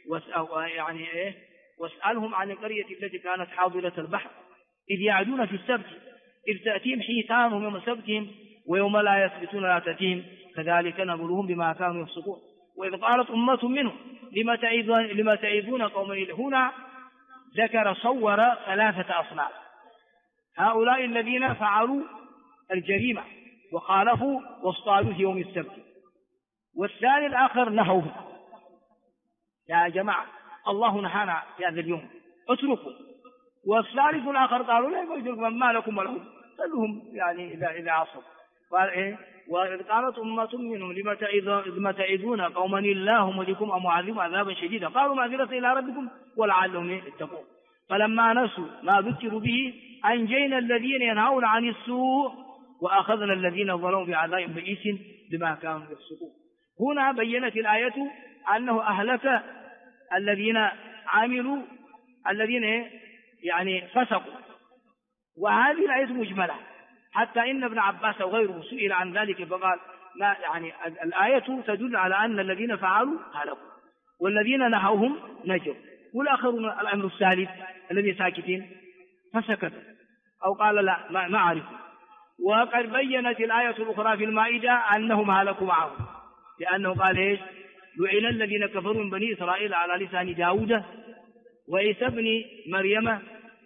واسألهم عن القرية التي كانت حاضرة البحر إذ يعدون في السبت إذ تأتيهم حيتانهم يوم سبتهم ويوم لا يسبتون لا تأتيهم كذلك نبلوهم بما كانوا يفسقون. وإذ قالت أمة منهم لما تعظون قوما. هنا صور 3 أصناف: هؤلاء الذين فعلوا الجريمة وخالفوا واصطادوا في يوم السبت، والثاني الآخر نهوهم: يا جماعة الله نهانا في هذا اليوم اتركوا. والثالث الآخر قالوا لا يقولون ما لكم ولهم، خلوهم إذا عصوا. قال إيه؟ وإذ قالت أمة منهم لما تعظون قوما الله مهلكهم أو معذبهم عذابا شديدا قالوا معذرة إلى ربكم ولعلهم يتقون. فلما نسوا ما ذكروا به أنجينا الذين ينهون عن السوء وأخذنا الذين ظلموا بعذاب بئيس بما كانوا يفسقون. هنا بينت الآية أنه أهلك الذين عملوا الذين فسقوا، وهذه الآية مجملة، حتى إن ابن عباس وغيره سئل عن ذلك فقال الآية تدل على أن الذين فعلوا هلكوا والذين نهوهم نجوا، والآخرون الأمر الثالث الذي ساكتين فسكت أو قال لا ما عرفوا. وقد بينت الآية الأخرى في المائدة أنهم هلكوا معهم، لأنه قال إيش؟ لعن الذين كفروا من بني إسرائيل على لسان داود وعيسى بن مريم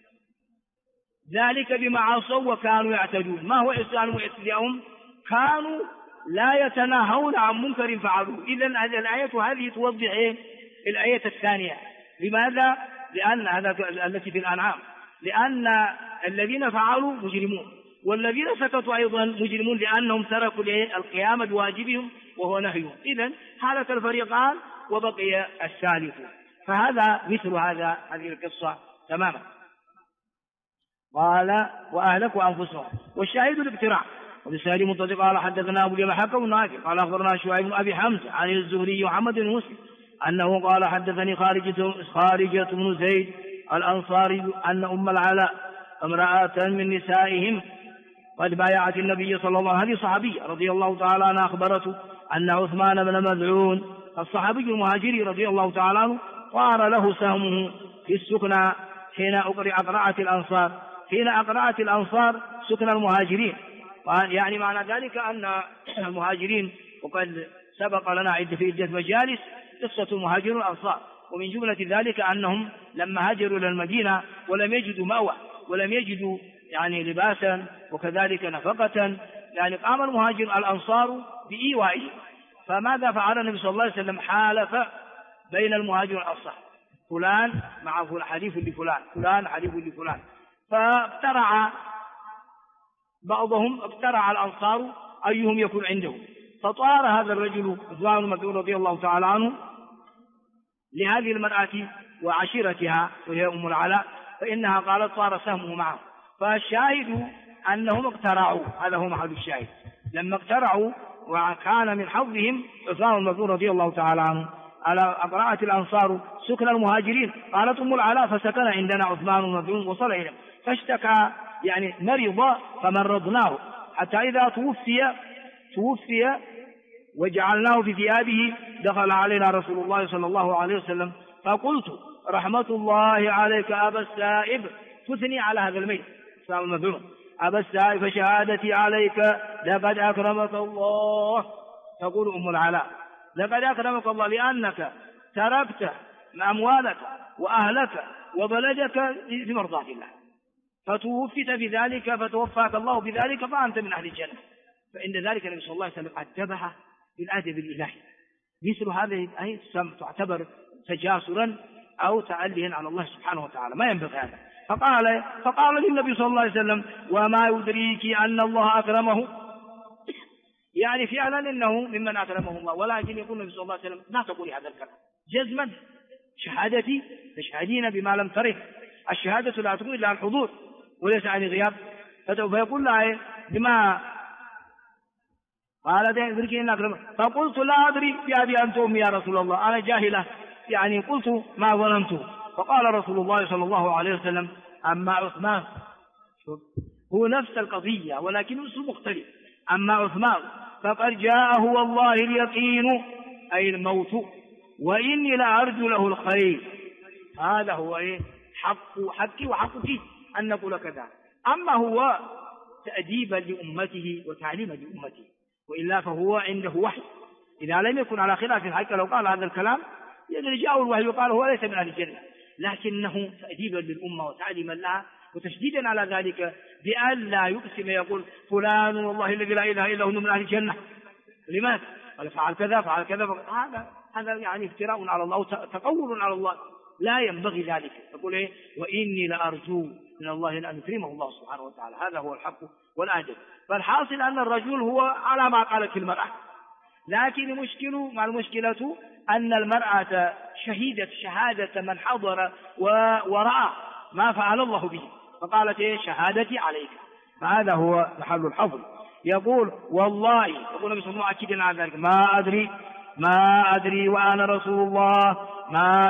ذلك بما عصوا وكانوا يعتدون. ما هو عصيان واعتداءهم؟ كانوا لا يتناهون عن منكر فعلوه. إذن هذه الآية هذه توضح الآية الثانية. لماذا؟ لأن هذا التي في الأنعام، لأن الذين فعلوا مجرمون والذين سكتوا أيضا مجرمون، لأنهم تركوا القيام بواجبهم وهو نهيهم. إذن حالة الفريقان وبقي الثالث. فهذا مثل هذه القصة تماما. قال وأهلكوا أنفسهم. والشاهد الاقتراع. وبالسالي متصل قال حدثنا أبو جبل حكم النافع قال أخبرنا شعيب بن أبي حمزة عن الزهري محمد بن مسلم أنه قال حدثني خارجة بن زيد الأنصاري أن أم العلاء امرأة من نسائهم قد بايعت النبي صلى الله عليه وسلم. هذه صحابية رضي الله تعالى عنها أخبرته أن عثمان بن مذعون الصحابي المهاجري رضي الله تعالى عنه طار له سهمه في السكنى حين أقرعت الأنصار سكن المهاجرين. يعني معنى ذلك أن المهاجرين، وقد سبق لنا في عدة مجالس قصة المهاجرين والأنصار، ومن جملة ذلك أنهم لما هاجروا إلى المدينة ولم يجدوا مأوى ولم يجدوا لباسا وكذلك نفقة، قام المهاجر الأنصار بإيوائهم. فماذا فعل النبي صلى الله عليه وسلم؟ حالف بين المهاجر والأنصار، فلان مع حليف لفلان، فلان حليف لفلان. فاقترع بعضهم الأنصار أيهم يكون عنده، فطار هذا الرجل عثمان بن مذعون رضي الله تعالى عنه لهذه المرأة وعشيرتها وهي أم العلاء، فإنها قالت طار سهمه معه. فالشاهد أنهم اقترعوا، هذا هو محل الشاهد. لما اقترعوا وكان من حظهم عثمان بن مذعون رضي الله تعالى عنه على أقرعت الأنصار سكن المهاجرين. قالت أم العلاء فسكن عندنا عثمان بن مذعون وصل إليه فاشتكى مرض فمرضناه حتى إذا توفي وجعلناه في ثيابه دخل علينا رسول الله صلى الله عليه وسلم فقلت رحمة الله عليك أبا السائب، تثني على هذا الميت عثمان بن مذعون، أبا السائب فشهادتي عليك لقد أكرمك الله. تقول أم العلاء لقد أكرمك الله لأنك تركت أموالك وأهلك وبلدك في مرضاة الله، فتوفت بذلك فتوفاك الله بذلك فأنت من أهل الجنة. فإن ذلك النبي صلى الله عليه وسلم أدبها بالأدب الإلهي. مثل هذه الآية تعتبر تجاسرا أو تعليه على الله سبحانه وتعالى، ما ينبغي هذا. فقال للنبي صلى الله عليه وسلم: وما يدريك أن الله أكرمه؟ يعني فعلا إنه ممن أكرمه الله، ولكن يقول النبي صلى الله عليه وسلم: لا تقولي هذا الكلام جزما، شهادتي تشهدين بما لم تره، الشهادة لا تكون إلا عن حضور وليس عن غياب. فيقول لها: بما قال يدرك أن أكرمه. فقلت: لا أدري بأبي أنت أمي يا رسول الله، أنا جاهلة، يعني قلت ما ظننته. فقال رسول الله صلى الله عليه وسلم: أما عثمان، هو نفس القضية ولكن اسم مختلف، أما عثمان فقد جاءه والله اليقين، أي الموت، وإني لأرجو له الخير. هذا هو حقي وحقك أن نقول كذا. أما هو تأديبا لأمته وتعليما لأمته، وإلا فهو عنده وحي. إذا لم يكن على خلاف الحق لو قال هذا الكلام جاءه الوحي وقال هو ليس من أهل الجنة، لكنه تأديبا للأمة وتعليما لها وتشديدا على ذلك، بأن لا يقسم يقول فلان والله الذي لا إله إلا هو من أهل الجنة. لماذا؟ قال فعل كذا فعل كذا. هذا يعني افتراء على الله وتقول على الله، لا ينبغي ذلك. يقول وإني لأرجو من الله أن يكرمه الله سبحانه وتعالى. هذا هو الحق والأجل. فالحاصل أن الرجل هو على ما قالت المرأة، لكن المشكلة أن المرأة شهيدة شهادة من حضر ورأى ما فعل الله به، فقالت شهادتي عليك. فهذا هو محل الحظر. يقول والله، يقول النبي صلى الله عليه وسلم أكيد على ذلك: ما أدري وأنا رسول الله ما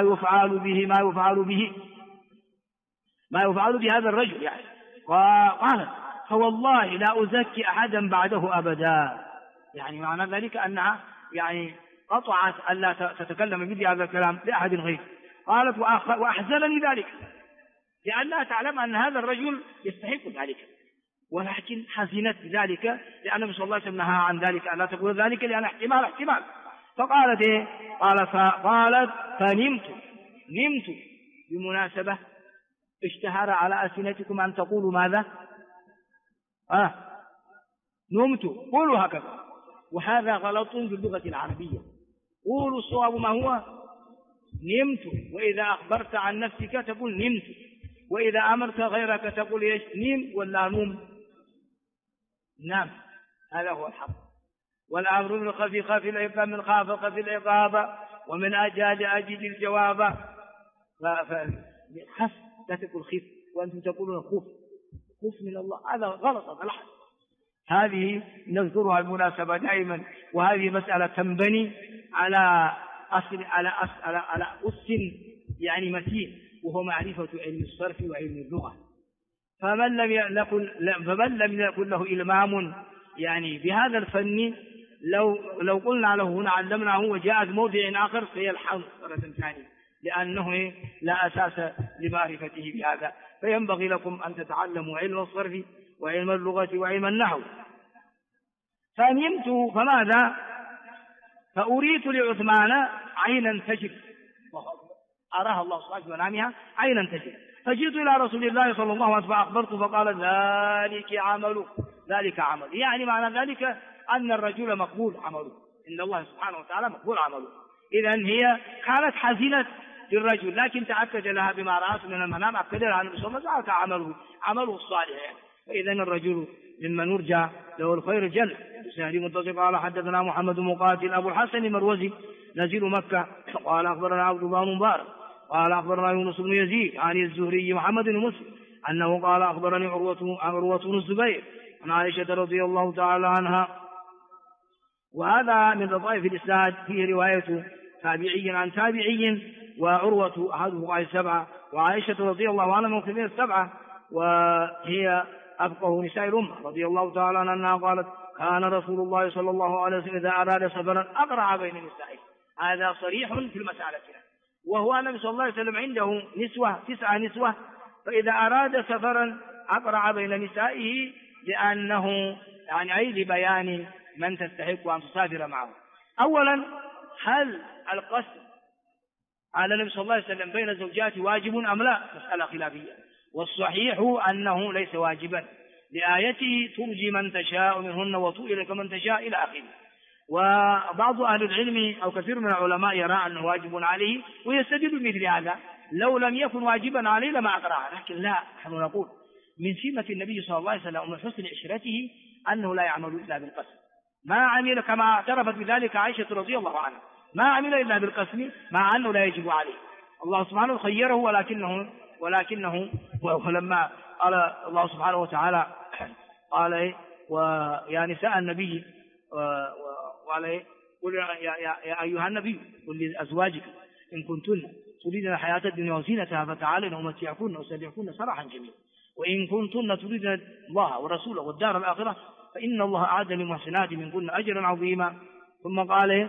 يفعل بهذا الرجل. يعني قال: فوالله لا أزكي أحدا بعده أبدا. يعني معنى ذلك أنها يعني قطعت ألا تتكلم مثل هذا الكلام لأحد غيره. قالت: وأحزنني ذلك، لأنها تعلم أن هذا الرجل يستحق ذلك، ولكن حزنت بذلك لأن النبي صلى الله عليه وسلم نهى عن ذلك، ألا تقول ذلك لأن احتمال. فقالت قالت: فنمت بمناسبة اشتهر على ألسنتكم أن تقولوا ماذا؟ نمت، قولوا هكذا، وهذا غلط في اللغة العربية. قولوا الصواب ما هو نمت، وإذا أخبرت عن نفسك تقول نمت، وإذا أمرت غيرك تقول نم ولا نوم. نعم، هذا هو الحق. والأمر من خفي العقاب، من خاف خفي العقاب، ومن أجاد أجد الجواب. خف لا تقول خف وأنتم تقولون خوف من الله، هذا غلط. هذا لحظ. هذه نذكرها بالمناسبة دائما، وهذه مسألة تنبني على أس يعني متين، وهو معرفة علم الصرف وعلم اللغة. فمن لم يكن له إلمام يعني بهذا الفن، لو قلنا له هنا علمناه وجاء بموضع آخر سيلحظ مرة ثانية، لأنه لا أساس لمعرفته بهذا. فينبغي لكم أن تتعلموا علم الصرف وعلم اللغة وعلم النحو. فنمت، فماذا؟ فأريت لعثمان عينا تجري، أراها الله سبحانه وتعالى عينا تجري. فجئت إلى رسول الله صلى الله عليه وسلم فأخبرته، فقال: ذلك عمل. يعني معنى ذلك أن الرجل مقبول عمله، إن الله سبحانه وتعالى مقبول عمله. إذن هي كانت حزينة للرجل، لكن تأكد لها بما رأت من المنام، أكد لها النبي صلى الله عليه وسلم عمله الصالح. يعني فإذن الرجل ممن يرجى له الخير جل. سهل متصل قال: حدثنا محمد مقاتل أبو الحسن المروزي نزيل مكة قال: أخبرنا عبد الله مبارك قال: أخبرنا يونس بن يزيد عن الزهري محمد بن مسلم أنه قال: أخبرني عروة بن الزبير عن عائشة رضي الله تعالى عنها. وهذا من لطائف الإسناد، فيه رواية تابعي عن تابعي، وعروة أحد فقهاء السبعة، وعائشة رضي الله عنها من المخلفين السبعة، وهي أفقه نساء الأمة رضي الله تعالى عنها أنها قالت: كان رسول الله صلى الله عليه وسلم إذا أراد سفرا أقرع بين نسائه. هذا صريح في المسألة، وهو النبي صلى الله عليه وسلم عنده 9 نسوة، فإذا أراد سفرا أقرع بين نسائه، لأنه يعني أي لبيان من تستحق أن تسافر معه. أولا، هل القسم على النبي صلى الله عليه وسلم بين الزوجات واجب أم لا؟ مسألة خلافية، والصحيح أنه ليس واجبا، لآيته: ترجي من تشاء منهن وتؤوي إليك من تشاء إلى آخره. وبعض أهل العلم أو كثير من العلماء يرى أنه واجب عليه، ويستدل بمثل هذا لو لم يكن واجبا عليه لما أقرأها، لكن لا، نحن نقول من سمة النبي صلى الله عليه وسلم ومن حسن عشرته أنه لا يعمل إلا بالقسم، ما عمل كما اعترفت بذلك عائشة رضي الله عنها، ما عمل إلا بالقسم مع أنه لا يجب عليه. الله سبحانه خيره ولكنه ولما قال الله سبحانه وتعالى قال ويا نساء النبي وقال قل يا أيها النبي قل لأزواجك إن كنتن تريدن الحياة الدنيا وزينتها فتعالن أمتعكن وأسرحكن سراحا جميلا، وإن كنتن تريدن الله ورسوله والدار الآخرة فإن الله أعد للمحسنات منكن أجرا عظيما. ثم قال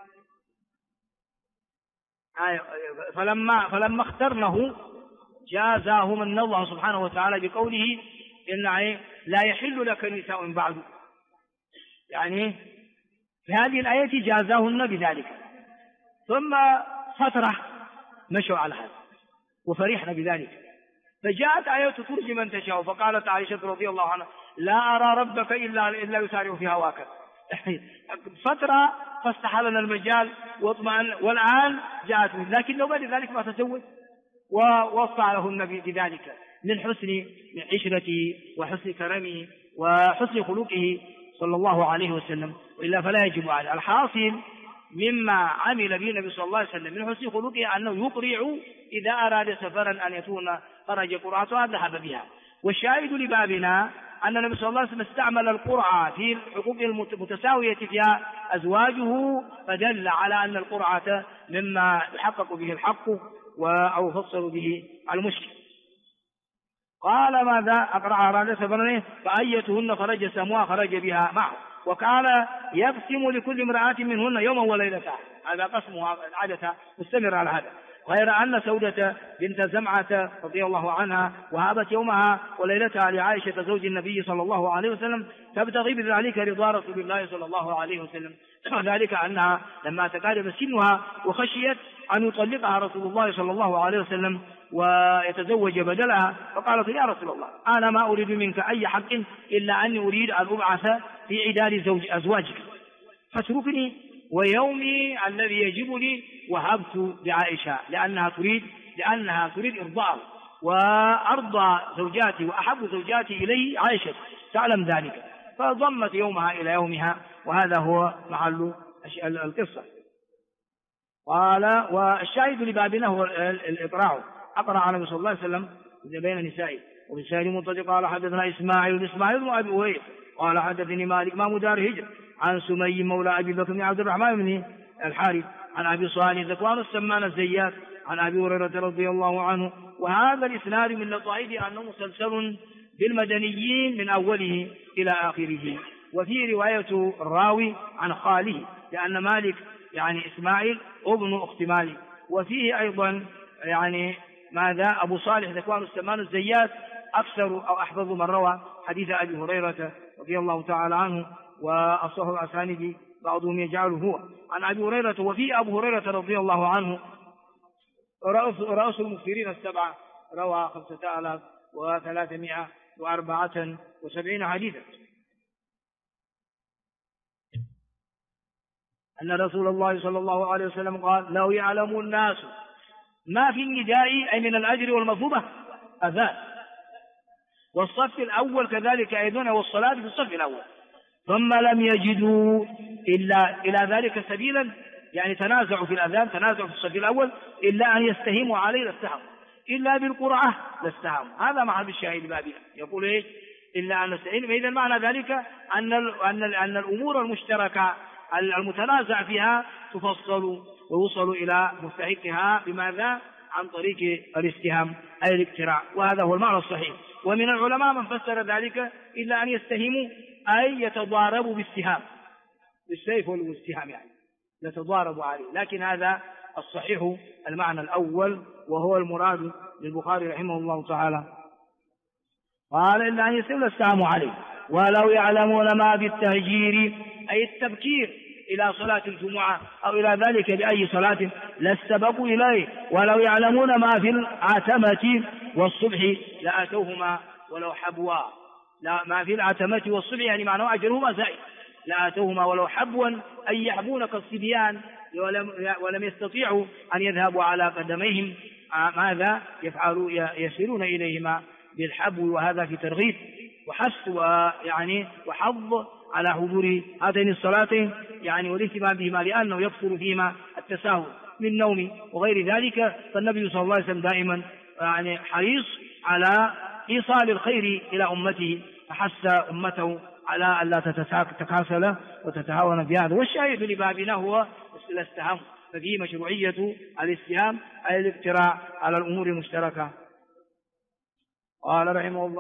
فلما اخترنه جازاهما الله سبحانه وتعالى بقوله إن لا يحل لك نساء من بعد، يعني في هذه الآية جازاهن بذلك. ثم فترة مشوا على هذا وفرحنا بذلك، فجاءت آية ترجي من تشاء، فقالت عائشة رضي الله عنها لا أرى ربك إلا يسارع في هواك. فترة فاستح لنا المجال واطمأن، والآن جاءت منه، لكن لو بعد ذلك ما تزوج ووصى له النبي بذلك من حسن عشرته وحسن كرمه وحسن خلقه صلى الله عليه وسلم، وإلا فلا يجب عليه. الحاصل مما عمل به النبي صلى الله عليه وسلم من حسن خلقه أنه يقرع إذا أراد سفرا أن يكون خرج قرعتها ذهب بها. والشاهد لبابنا أن النبي صلى الله عليه وسلم استعمل القرعة في الحقوق المتساوية فيها أزواجه، فدل على أن القرعة مما يحقق به الحق أو يفصل به المشكل. قال ماذا أقرع أراد سفرا فأيتهن خرج سموها خرج بها معه، وكان يقسم لكل امرأة منهن يوما وليلتها، هذا قسمها عادة مستمر على هذا. غير أن سودة بنت زمعة رضي الله عنها وهابت يومها وليلتها لعائشة زوج النبي صلى الله عليه وسلم تبتغي بذلك رضا رسول الله صلى الله عليه وسلم، وذلك أنها لما تقارب سنها وخشيت أن يطلقها رسول الله صلى الله عليه وسلم ويتزوج بدلها، فقالت يا رسول الله أنا ما أريد منك أي حق إلا أني أريد أن أبعث في عداد أزواجك فاتركني ويومي الذي يجب لي وهبت بعائشة، لأنها تريد إرضاءه، وأرضى زوجاتي وأحب زوجاتي إليه عائشة تعلم ذلك، فضمت يومها إلى يومها، وهذا هو محل القصة. قال والشاهد لبابنا هو الإقراع. أقرع النبي صلى الله عليه وسلم بين نسائه. وبالسائل منطلق قال حدثنا إسماعيل بن أبي أويس قال حدثني مالك إمام دار هجر عن سمي مولى أبي بكر بن عبد الرحمن بن الحارث عن أبي صالح ذكوان السمان الزيات عن أبي هريرة رضي الله عنه. وهذا الإسناد من لطائفه أنه مسلسل بالمدنيين من أوله إلى آخره. وفي رواية الراوي عن خاله، لأن مالك يعني إسماعيل ابن أخت مالك. وفيه أيضا يعني ماذا أبو صالح ذكوان السمان الزيات أكثر أو أحفظ من روى حديث أبي هريرة رضي الله تعالى عنه، وأصح الأسانيد بعضهم يجعله هو عن أبي هريرة. وفي أبو هريرة رضي الله عنه رأس المكثرين السبعة روى 5374 حديثا أن رسول الله صلى الله عليه وسلم قال لو يعلم الناس ما في النداء أي من الأجر والمثوبة أذان، والصف الأول كذلك أيضا، والصلاة في الصف الأول، ثم لم يجدوا إلا إلى ذلك سبيلا، يعني تنازعوا في الأذان، تنازعوا في الصف الأول، إلا أن يستهموا عليه لاستهموا، إلا بالقرعة لاستهموا. هذا محل الشاهد بابنا، يقول إيش إلا أن نستهموا. إذا معنى ذلك أن الأمور المشتركة المتنازع فيها تفصل ويوصل إلى مستحقها بماذا؟ عن طريق الاستهام أي الاقتراع، وهذا هو المعنى الصحيح. ومن العلماء من فسر ذلك إلا أن يستهموا أي يتضاربوا بالسهام، بالسيف والاستهام، يعني يتضاربوا عليه، لكن هذا الصحيح المعنى الأول وهو المراد للبخاري رحمه الله تعالى. قال إلا أن يستهموا الاستهاموا عليه. ولو يعلمون ما بالتهجير أي التبكير إلى صلاة الجمعة أو إلى ذلك بأي صلاة لاستبقوا إليه. ولو يعلمون ما في العتمة والصبح لآتوهما ولو حبوا. لا، ما في العتمة والصبح يعني معناه أجرهما زائد، لآتوهما ولو حبوا أي يحبون كالصبيان ولم يستطيعوا أن يذهبوا على قدميهم ماذا يسيرون إليهما بالحبو، وهذا في ترغيب وحث ويعني وحظ على حضور هاتين الصلاتين يعني والاهتمام بهما، لأنه يكثر فيما التساهل من نوم وغير ذلك. فالنبي صلى الله عليه وسلم دائما يعني حريص على إيصال الخير إلى أمته، فحث أمته على ألا تتكاسل وتتهاون بهذا. والشاهد لبابنا هو الاستهام، ففيه مشروعية الاستهام أي الاقتراع على الأمور المشتركة. قال رحمه الله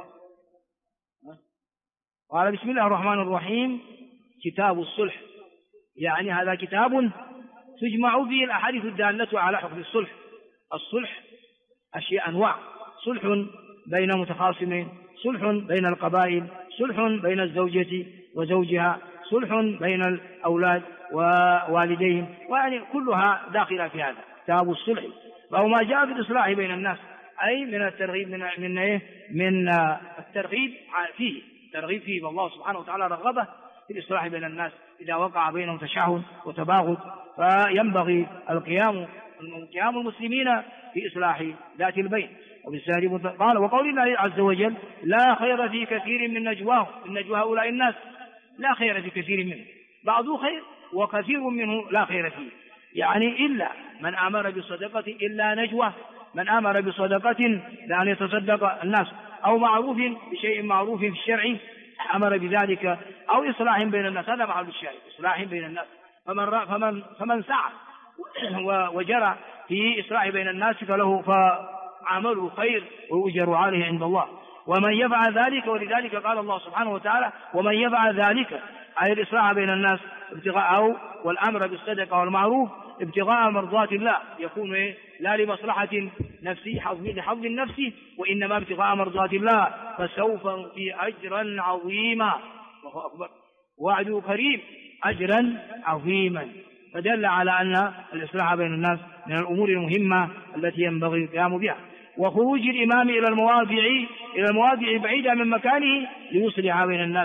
قال بسم الله الرحمن الرحيم كتاب الصلح، يعني هذا كتاب تجمع فيه الأحاديث الدالة على حكم الصلح. الصلح أشياء أنواع: صلح بين متخاصمين، صلح بين القبائل، صلح بين الزوجة وزوجها، صلح بين الأولاد ووالديهم، ويعني كلها داخلة في هذا كتاب الصلح. وهو ما جاء في الإصلاح بين الناس، أي من الترغيب من الترغيب فيه، والله سبحانه وتعالى رغبه في الإصلاح بين الناس إذا وقع بينهم تشاحن وتباغض، فينبغي القيام المسلمين في إصلاح ذات البين. قال وقول الله عز وجل لا خير في كثير من نجواه، من نجوى هؤلاء الناس لا خير في كثير منه، بعضه خير وكثير منه لا خير فيه، يعني إلا من أمر بصدقة، إلا نجوى من أمر بصدقة لأن يتصدق الناس، أو معروف بشيء معروف في الشرع أمر بذلك، أو إصلاح بين الناس، هذا محل الشاهد إصلاح بين الناس. فمن سعى وجرى في إصلاح بين الناس فعمله خير ويؤجر عليه عند الله. ومن يفعل ذلك، ولذلك قال الله سبحانه وتعالى ومن يفعل ذلك أي الإصلاح بين الناس ابتغاء والأمر بالصدقة والمعروف ابتغاء مرضات الله، يكون لا لمصلحة نفسي لحظ النفس، وإنما ابتغاء مرضات الله، فسوف نؤتي أجرا عظيما. الله أكبر، وعد كريم، أجرا عظيما. فدل على أن الإصلاح بين الناس من الأمور المهمة التي ينبغي القيام بها. وخروج الإمام إلى المواضع بعيدة من مكانه ليصلح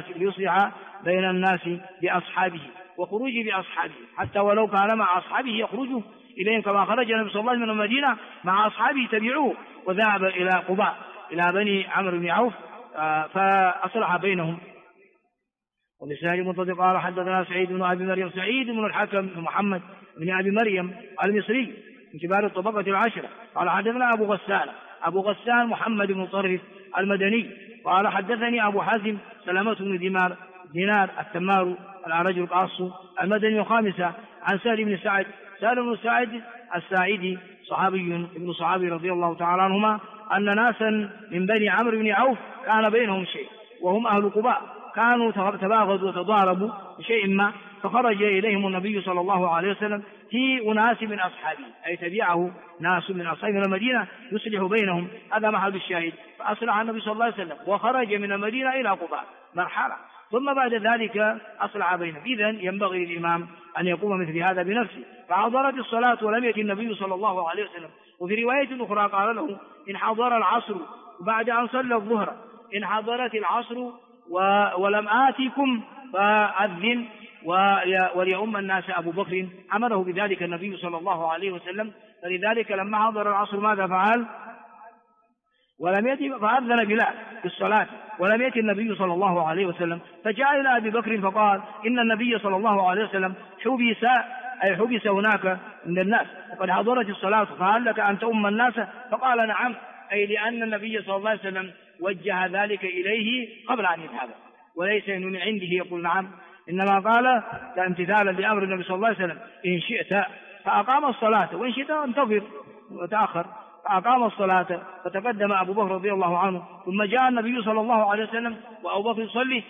بين الناس بأصحابه، وخروج بأصحابه حتى ولو كان مع أصحابه يخرجوا إليهم، كما خرج النبي صلى الله عليه وسلم من المدينة مع أصحابه تبعوه، وذهب إلى قباء إلى بني عمرو بن عوف فأصلح بينهم. وبسناد منطلق قال حدثنا سعيد بن أبي مريم، سعيد بن الحكم بن محمد بن أبي مريم المصري من كبار الطبقة العشرة. قال حدثنا أبو غسان محمد بن طرف المدني قال حدثني أبو حازم سلامة بن دينار التمار الأعرج القاص المدني الخامسة عن سهل بن سعد الساعدي صحابي رضي الله تعالى عنهما أن ناسا من بني عمرو بن عوف كان بينهم شيء وهم أهل قباء، كانوا تباغضوا وتضاربوا بشيء ما، فخرج إليهم النبي صلى الله عليه وسلم في أناس من أصحابه، أي تبعه ناس من أصحاب المدينة يصلح بينهم، هذا محل الشاهد. فأصلح النبي صلى الله عليه وسلم وخرج من المدينة إلى قباء مرحلة، ثم بعد ذلك أصلح بينهم. إذن ينبغي للإمام أن يقوم مثل هذا بنفسه. فحضرت الصلاة ولم يأت النبي صلى الله عليه وسلم. وفي رواية أخرى قال له إن حضر العصر بعد أن صلى الظهر، إن حضرت العصر ولم آتكم فأذن وليؤم الناس أبو بكر، أمره بذلك النبي صلى الله عليه وسلم. فلذلك لما حضر العصر ماذا فعل؟ ولم يأتي فأذن بلال بالصلاة ولم يأتي النبي صلى الله عليه وسلم، فجاء إلى أبي بكر فقال إن النبي صلى الله عليه وسلم حبس هناك من الناس وقد حضرت الصلاة، فهل لك أن تؤم الناس؟ فقال نعم، أي لأن النبي صلى الله عليه وسلم وجه ذلك إليه قبل أن يذهب، وليس من عنده يقول نعم، إنما قال امتثالا لأمر النبي صلى الله عليه وسلم إن شئت فأقام الصلاة وإن شئت انتظر وتأخر. فأقام الصلاة فتقدم أبو بكر رضي الله عنه، ثم جاء النبي صلى الله عليه وسلم وأبو بكر يصلي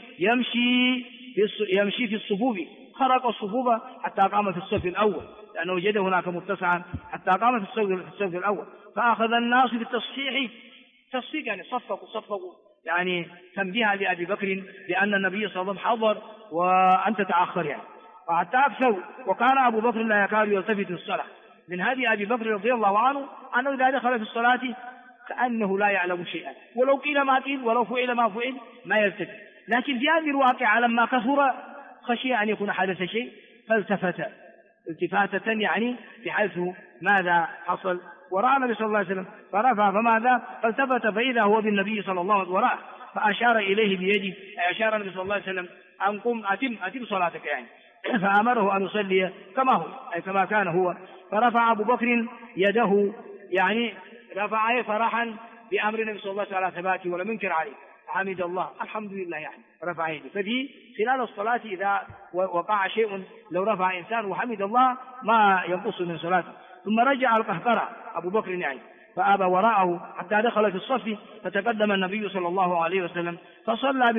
يمشي في الصفوف، خرق الصفوف حتى قام في الصف الأول، لأنه وجد هناك متسعا حتى قام في الصف الأول. فأخذ الناس بالتصحيح، تصفيق يعني صفقوا يعني تنبيها لأبي بكر لأن النبي صلى الله عليه وسلم حضر وأنت تأخر يعني، وحتى أكثر. وكان أبو بكر لا يكاد يلتفت في الصلاة. من هذه أبي بكر رضي الله عنه أنه إذا دخل في الصلاة كأنه لا يعلم شيئا، ولو قيل ما قيل ولو فعل ما فعل ما يلتفت. لكن في هذه الواقعة لما كثر خشي أن يكون حدث شيء فالتفت التفاتة يعني بحيث ماذا حصل ورأى النبي صلى الله عليه وسلم فرفع فماذا؟ فالتفت فإذا هو بالنبي صلى الله عليه وسلم وراءه، فأشار إليه بيده، أشار النبي صلى الله عليه وسلم أن قم أتم صلاتك يعني. فأمره أن يصلي كما هو، أي كما كان هو. فرفع أبو بكر يده، يعني رفعه فرحا بأمر النبي صلى الله عليه وسلم ثباته ولم ينكر عليه، حمد الله الحمد لله، يعني رفع يده. ففي خلال الصلاة إذا وقع شيء لو رفع إنسان وحمد الله ما ينقص من صلاته. ثم رجع القهقرة أبو بكر يعني، فأبى وراءه حتى دخل في الصف، فتقدم النبي صلى الله عليه وسلم فصلى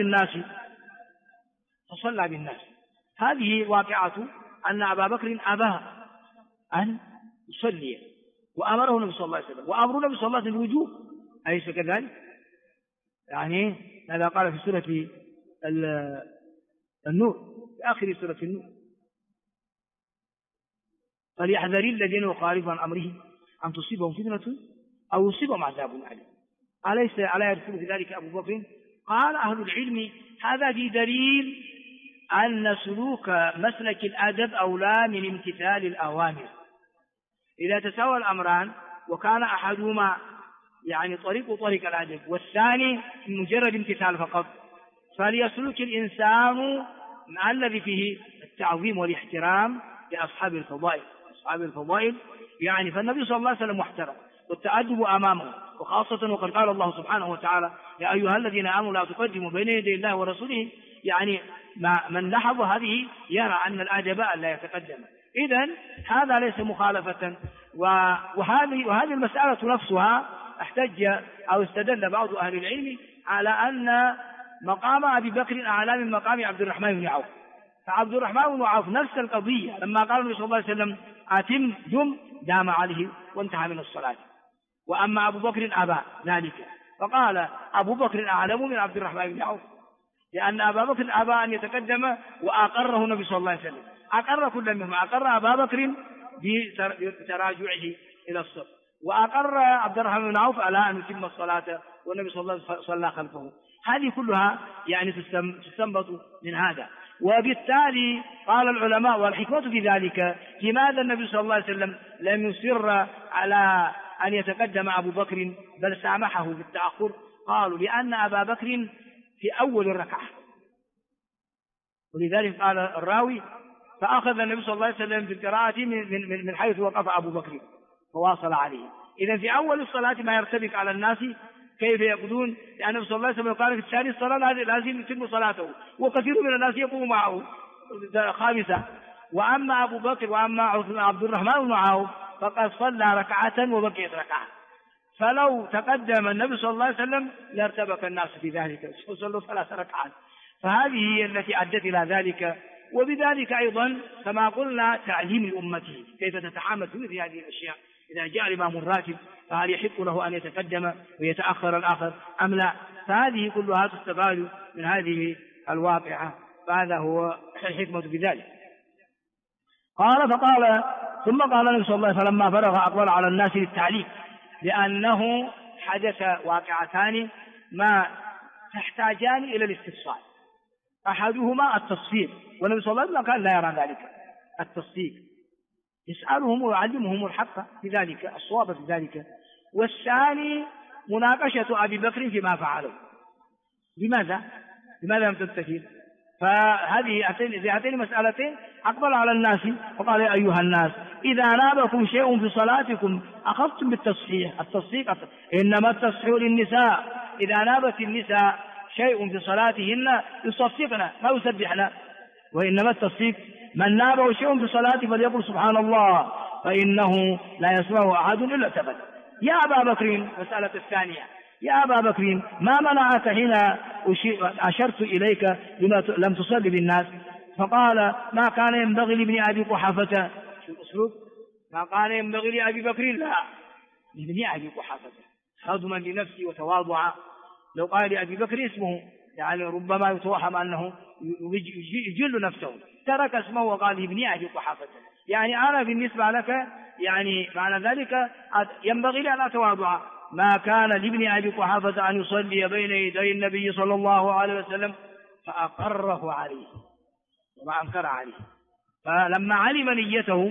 بالناس. هذه واقعة أن أبا بكر أبى أن يصلي، وأمره النبي صلى الله عليه وسلم، وأمر النبي صلى الله عليه وسلم بالوجوب، أليس كذلك؟ يعني هذا قال في سورة النور، في آخر سورة النور: فليحذر الذين يخالفون عن أمره أن تصيبهم فتنة أو يصيبهم عذاب أليم. ألا يدخل في ذلك أبو بكر؟ قال أهل العلم هذا في دليل أن سلوك مسلك الأدب أولى من امتثال الأوامر. إذا تساوى الأمران وكان أحدهما يعني طريق الأدب والثاني مجرد امتثال فقط، فليسلك الإنسان الذي فيه التعظيم والاحترام لأصحاب الفضائل يعني. فالنبي صلى الله عليه وسلم محترم والتأدب أمامه، وخاصة وقد قال الله سبحانه وتعالى: يا أيها الذين آمنوا لا تقدموا بين يدي الله ورسوله. يعني من لاحظ هذه يرى أن الأدب لا يتقدم. إذن هذا ليس مخالفة. وهذه المسألة نفسها احتج أو استدل بعض أهل العلم على أن مقام أبي بكر أعلى من مقام عبد الرحمن بن عوف. فعبد الرحمن بن عوف نفس القضية لما قال النبي صلى الله عليه وسلم أتم دام عليه وانتهى من الصلاة. وأما أبو بكر أبى ذلك، فقال أبو بكر أعلم من عبد الرحمن بن عوف، لأن أبا بكر أبى أن يتقدم وأقره النبي صلى الله عليه وسلم، أقر كل منهم، أقر أبا بكر بتراجعه إلى الصف، وأقر عبد الرحمن بن عوف على أن يتم الصلاة والنبي صلى الله عليه وسلم صلى خلفه. هذه كلها يعني تستنبط من هذا. وبالتالي قال العلماء والحكمة في ذلك: لماذا النبي صلى الله عليه وسلم لم يصر على أن يتقدم أبو بكر بل سامحه بالتأخر؟ قالوا: لأن أبا بكر في أول الركعة، ولذلك قال الراوي: فأخذ النبي صلى الله عليه وسلم بالقراءة من حيث وقف أبو بكر فواصل عليه. إذن في أول الصلاة ما يرتبك على الناس كيف يقولون، لأن النبي صلى الله عليه وسلم قال في الثاني الصلاة لازم يتم صلاته، وكثير من الناس يقوم معه خامسة. وأما أبو بكر وأما عبد الرحمن بن عوف فقد صلى ركعة وبقيت ركعة، فلو تقدم النبي صلى الله عليه وسلم لارتبك الناس في ذلك، صلوا 3 ركعات. فهذه هي التي أدت إلى ذلك. وبذلك أيضا كما قلنا تعليم لأمته كيف تتعامل في مثل هذه الأشياء. إذا جاء الإمام الراتب فهل يحق له أن يتقدم ويتأخر الآخر أم لا؟ فهذه كلها تستفاد من هذه الواقعة، فهذا هو الحكمة بذلك. ثم قال النبي صلى الله عليه وسلم فلما فرغ أقبل على الناس للتعليم، لأنه حدث واقعتان ما تحتاجان إلى الاستفصال. أحدهما التصفيق، والنبي صلى الله عليه وسلم كان لا يرى ذلك التصفيق، يسألهم ويعلمهم الحق في ذلك، الصواب في ذلك. والثاني مناقشة أبي بكر فيما فعله. لماذا لم تستفيد؟ فهذه هاتين مسألتين. أقبل على الناس وقال: يا أيها الناس إذا نابكم شيء في صلاتكم أخذتم بالتصحيح. التصحيح إنما التصحيح للنساء، إذا نابت النساء شيء في صلاتهن يصفقن ما يسبحن. وإنما التصحيح من نابه شيء في صلاته فليقل سبحان الله فإنه لا يسمعه أحد إلا ثبت. يا أبا بكر، مسألة الثانية: يا أبا بكر ما منعك حين أشرت إليك لما لم تصلي بالناس؟ فقال: ما كان ينبغي لابن أبي قحافة. شو الأسلوب؟ ما كان ينبغي لأبي بكر، لا، لابن أبي قحافة خدما لنفسي وتواضعا. لو قال لأبي بكر اسمه يعني ربما يتوهم أنه يجل نفسه، ترك اسمه وقال ابن أبي قحافة، يعني أنا بالنسبة لك يعني معنى ذلك ينبغي لي أن أتواضع. ما كان لابن أبي قحافة أن يصلي بين يدي النبي صلى الله عليه وسلم فأقره عليه وما أنكر عليه. فلما علم نيته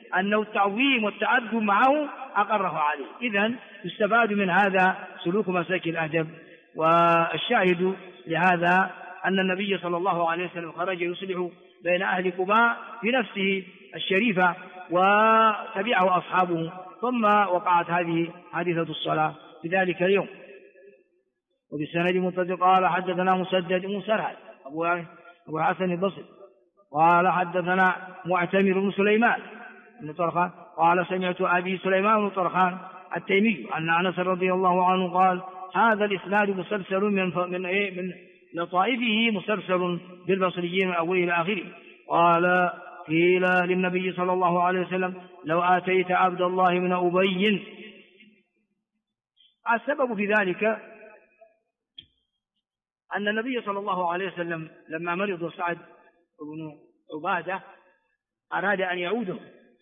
أنه التعظيم والتأدب معه أقره عليه. إذن يستفاد من هذا سلوك مساك الأدب. والشاهد لهذا أن النبي صلى الله عليه وسلم خرج يصلح بين أهل قباء بنفسه الشريفة وتبعه أصحابه، ثم وقعت هذه حادثة الصلاة في ذلك اليوم. وبالسند متصل قال حدثنا مسدد مسرهد أبو حسن البصري قال حدثنا معتمر بن سليمان بن طرخان قال سمعت أبي سليمان بن طرخان التيمي أن أنس رضي الله عنه قال هذا الإسناد مسلسل من لطائفه مسلسل بالبصريين من أوله إلى آخره. قال قيل للنبي صلى الله عليه وسلم لو آتيت عبد الله من أبي. السبب في ذلك أن النبي صلى الله عليه وسلم لما مرض سعد بن عبادة أراد أن يعوده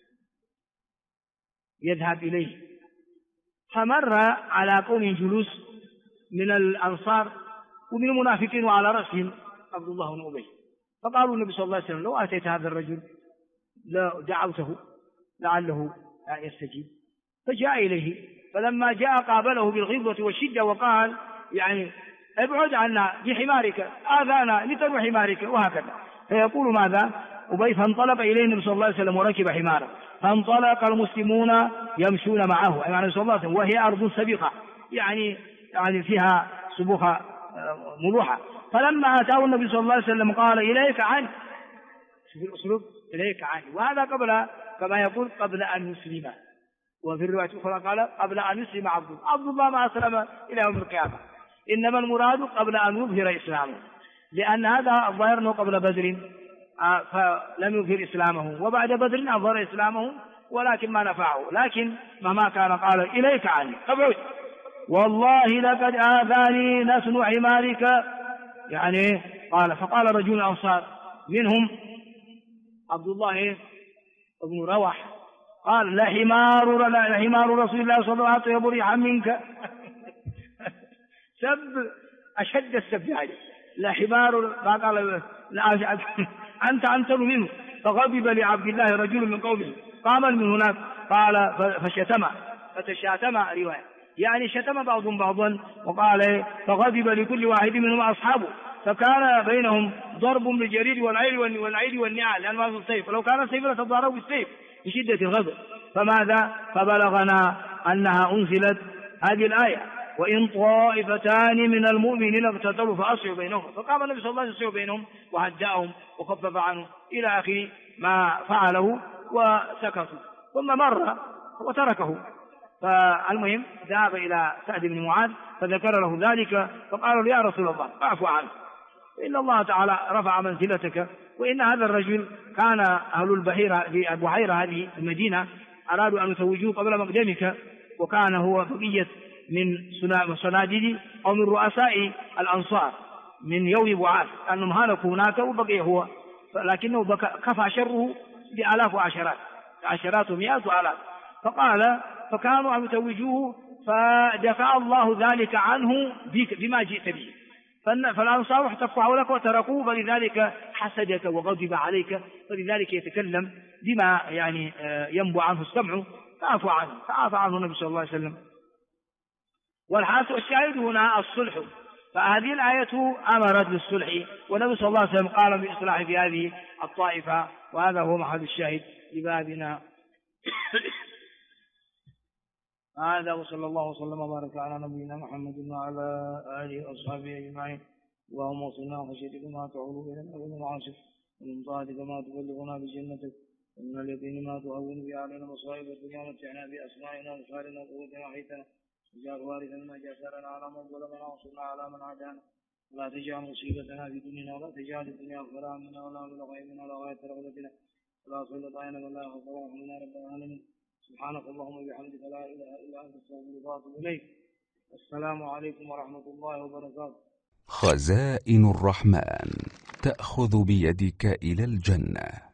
يذهب إليه، فمر على قوم جلوس من الأنصار ومن المنافقين وعلى رأسهم عبد الله بن أبي، فقالوا النبي صلى الله عليه وسلم لو أتيت هذا الرجل دعوته لعله يستجيب. فجاء إليه، فلما جاء قابله بالغلظة والشدة وقال يعني ابعد عنا بحمارك آذانا لتروح حمارك وهكذا. فيقول ماذا أبي فانطلق إليه النبي صلى الله عليه وسلم وركب حماره، فانطلق المسلمون يمشون معه أي النبي صلى الله عليه وسلم وهي أرض سبيقة يعني فيها سبوخة ملوحة. فلما أتاه النبي صلى الله عليه وسلم قال إليك عني، في الأسلوب إليك عني، وهذا قبل كما يقول قبل أن يسلم، وفي الرواية الأخرى قال قبل أن يسلم عبد الله ما أسلم إلى يوم القيامة، إنما المراد قبل أن يظهر إسلامه، لأن هذا الظاهر أنه قبل بدر فلم يظهر إسلامه، وبعد بدر أظهر إسلامه ولكن ما نفعه، لكن مهما كان قال إليك عني ابعد والله لقد آذاني نسن حمارك يعني. قال فقال رجل الأنصار منهم عبد الله بن رواح قال لحمار رسول الله صلى الله عليه وسلم يطيب ريحا منك. سب أشد السب عليه، لحمار قال أنت أنتن منه. فغضب لعبد الله رجل من قومه قام من هناك قال فتشاتم رواية يعني شتم بعضهم بعضا، وقال فغضب لكل واحد منهم أصحابه، فكان بينهم ضرب بالجريد والعيد والنعال لأن هذا السيف، ولو كان السيف لتضاربوا بالسيف بشدة الغضب. فماذا فبلغنا أنها أنزلت هذه الآية وإن طائفتان من المؤمنين اقتتلوا فأصلحوا بينهم، فقام النبي صلى الله عليه وسلم بينهم وهدأهم وخفف عنه إلى آخر ما فعله وسكتوا، ثم مر وتركه. فالمهم ذهب إلى سعد بن معاذ فذكر له ذلك، فقال له يا رسول الله اعف عنه إن الله تعالى رفع منزلتك، وإن هذا الرجل كان أهل البحيرة في البحيرة هذه المدينة أرادوا أن يتوجوه قبل مقدمك، وكان هو بقية من صناديد أو من رؤساء الأنصار من يوم بعاث أنهم هلكوا هناك وبقي هو، لكنه كفى شره بآلاف عشرات ومئات وآلاف. فقال فكانوا أن يتوجوه فدفع الله ذلك عنه بما جئت به، فالأنصار احتفوا حولك وتركوه، فلذلك حسدك وغضب عليك، فلذلك يتكلم بما يعني ينبع عنه السمع، فعفى عنه النبي صلى الله عليه وسلم. والشاهد هنا الصلح، فهذه الآية أمرت بالصلح، والنبي صلى الله عليه وسلم قال بالإصلاح في هذه الطائفة، وهذا هو محل الشاهد لبابنا. هذا وصلى الله وسلم وبارك على نبينا محمد وعلى آله وأصحابه أجمعين. اللهم وصلنا وخشيتك ما تعول بيننا وبين معاصيك، ومن طاعتك ما تبلغنا بجنتك، ومن اليقين ما تهون به علينا مصائب الدنيا، ومتعنا بأسمائنا وأبصارنا وقوتنا وحيتنا، واجعل وارثا ما جسرنا على من ظلمنا وانصرنا على من عادانا، ولا تجعل مصيبتنا في ديننا، ولا تجعل الدنيا أكبر همنا ولا مبلغ علمنا ولا غاية رغبتنا، ولا سلط علينا ولا غفر رحمنا رب العالمين. سبحانك اللهم وبحمدك لا إله إلا أنت أستغفرك وأتوب إليك. السلام عليكم ورحمة الله وبركاته. خزائن الرحمن تأخذ بيدك إلى الجنة.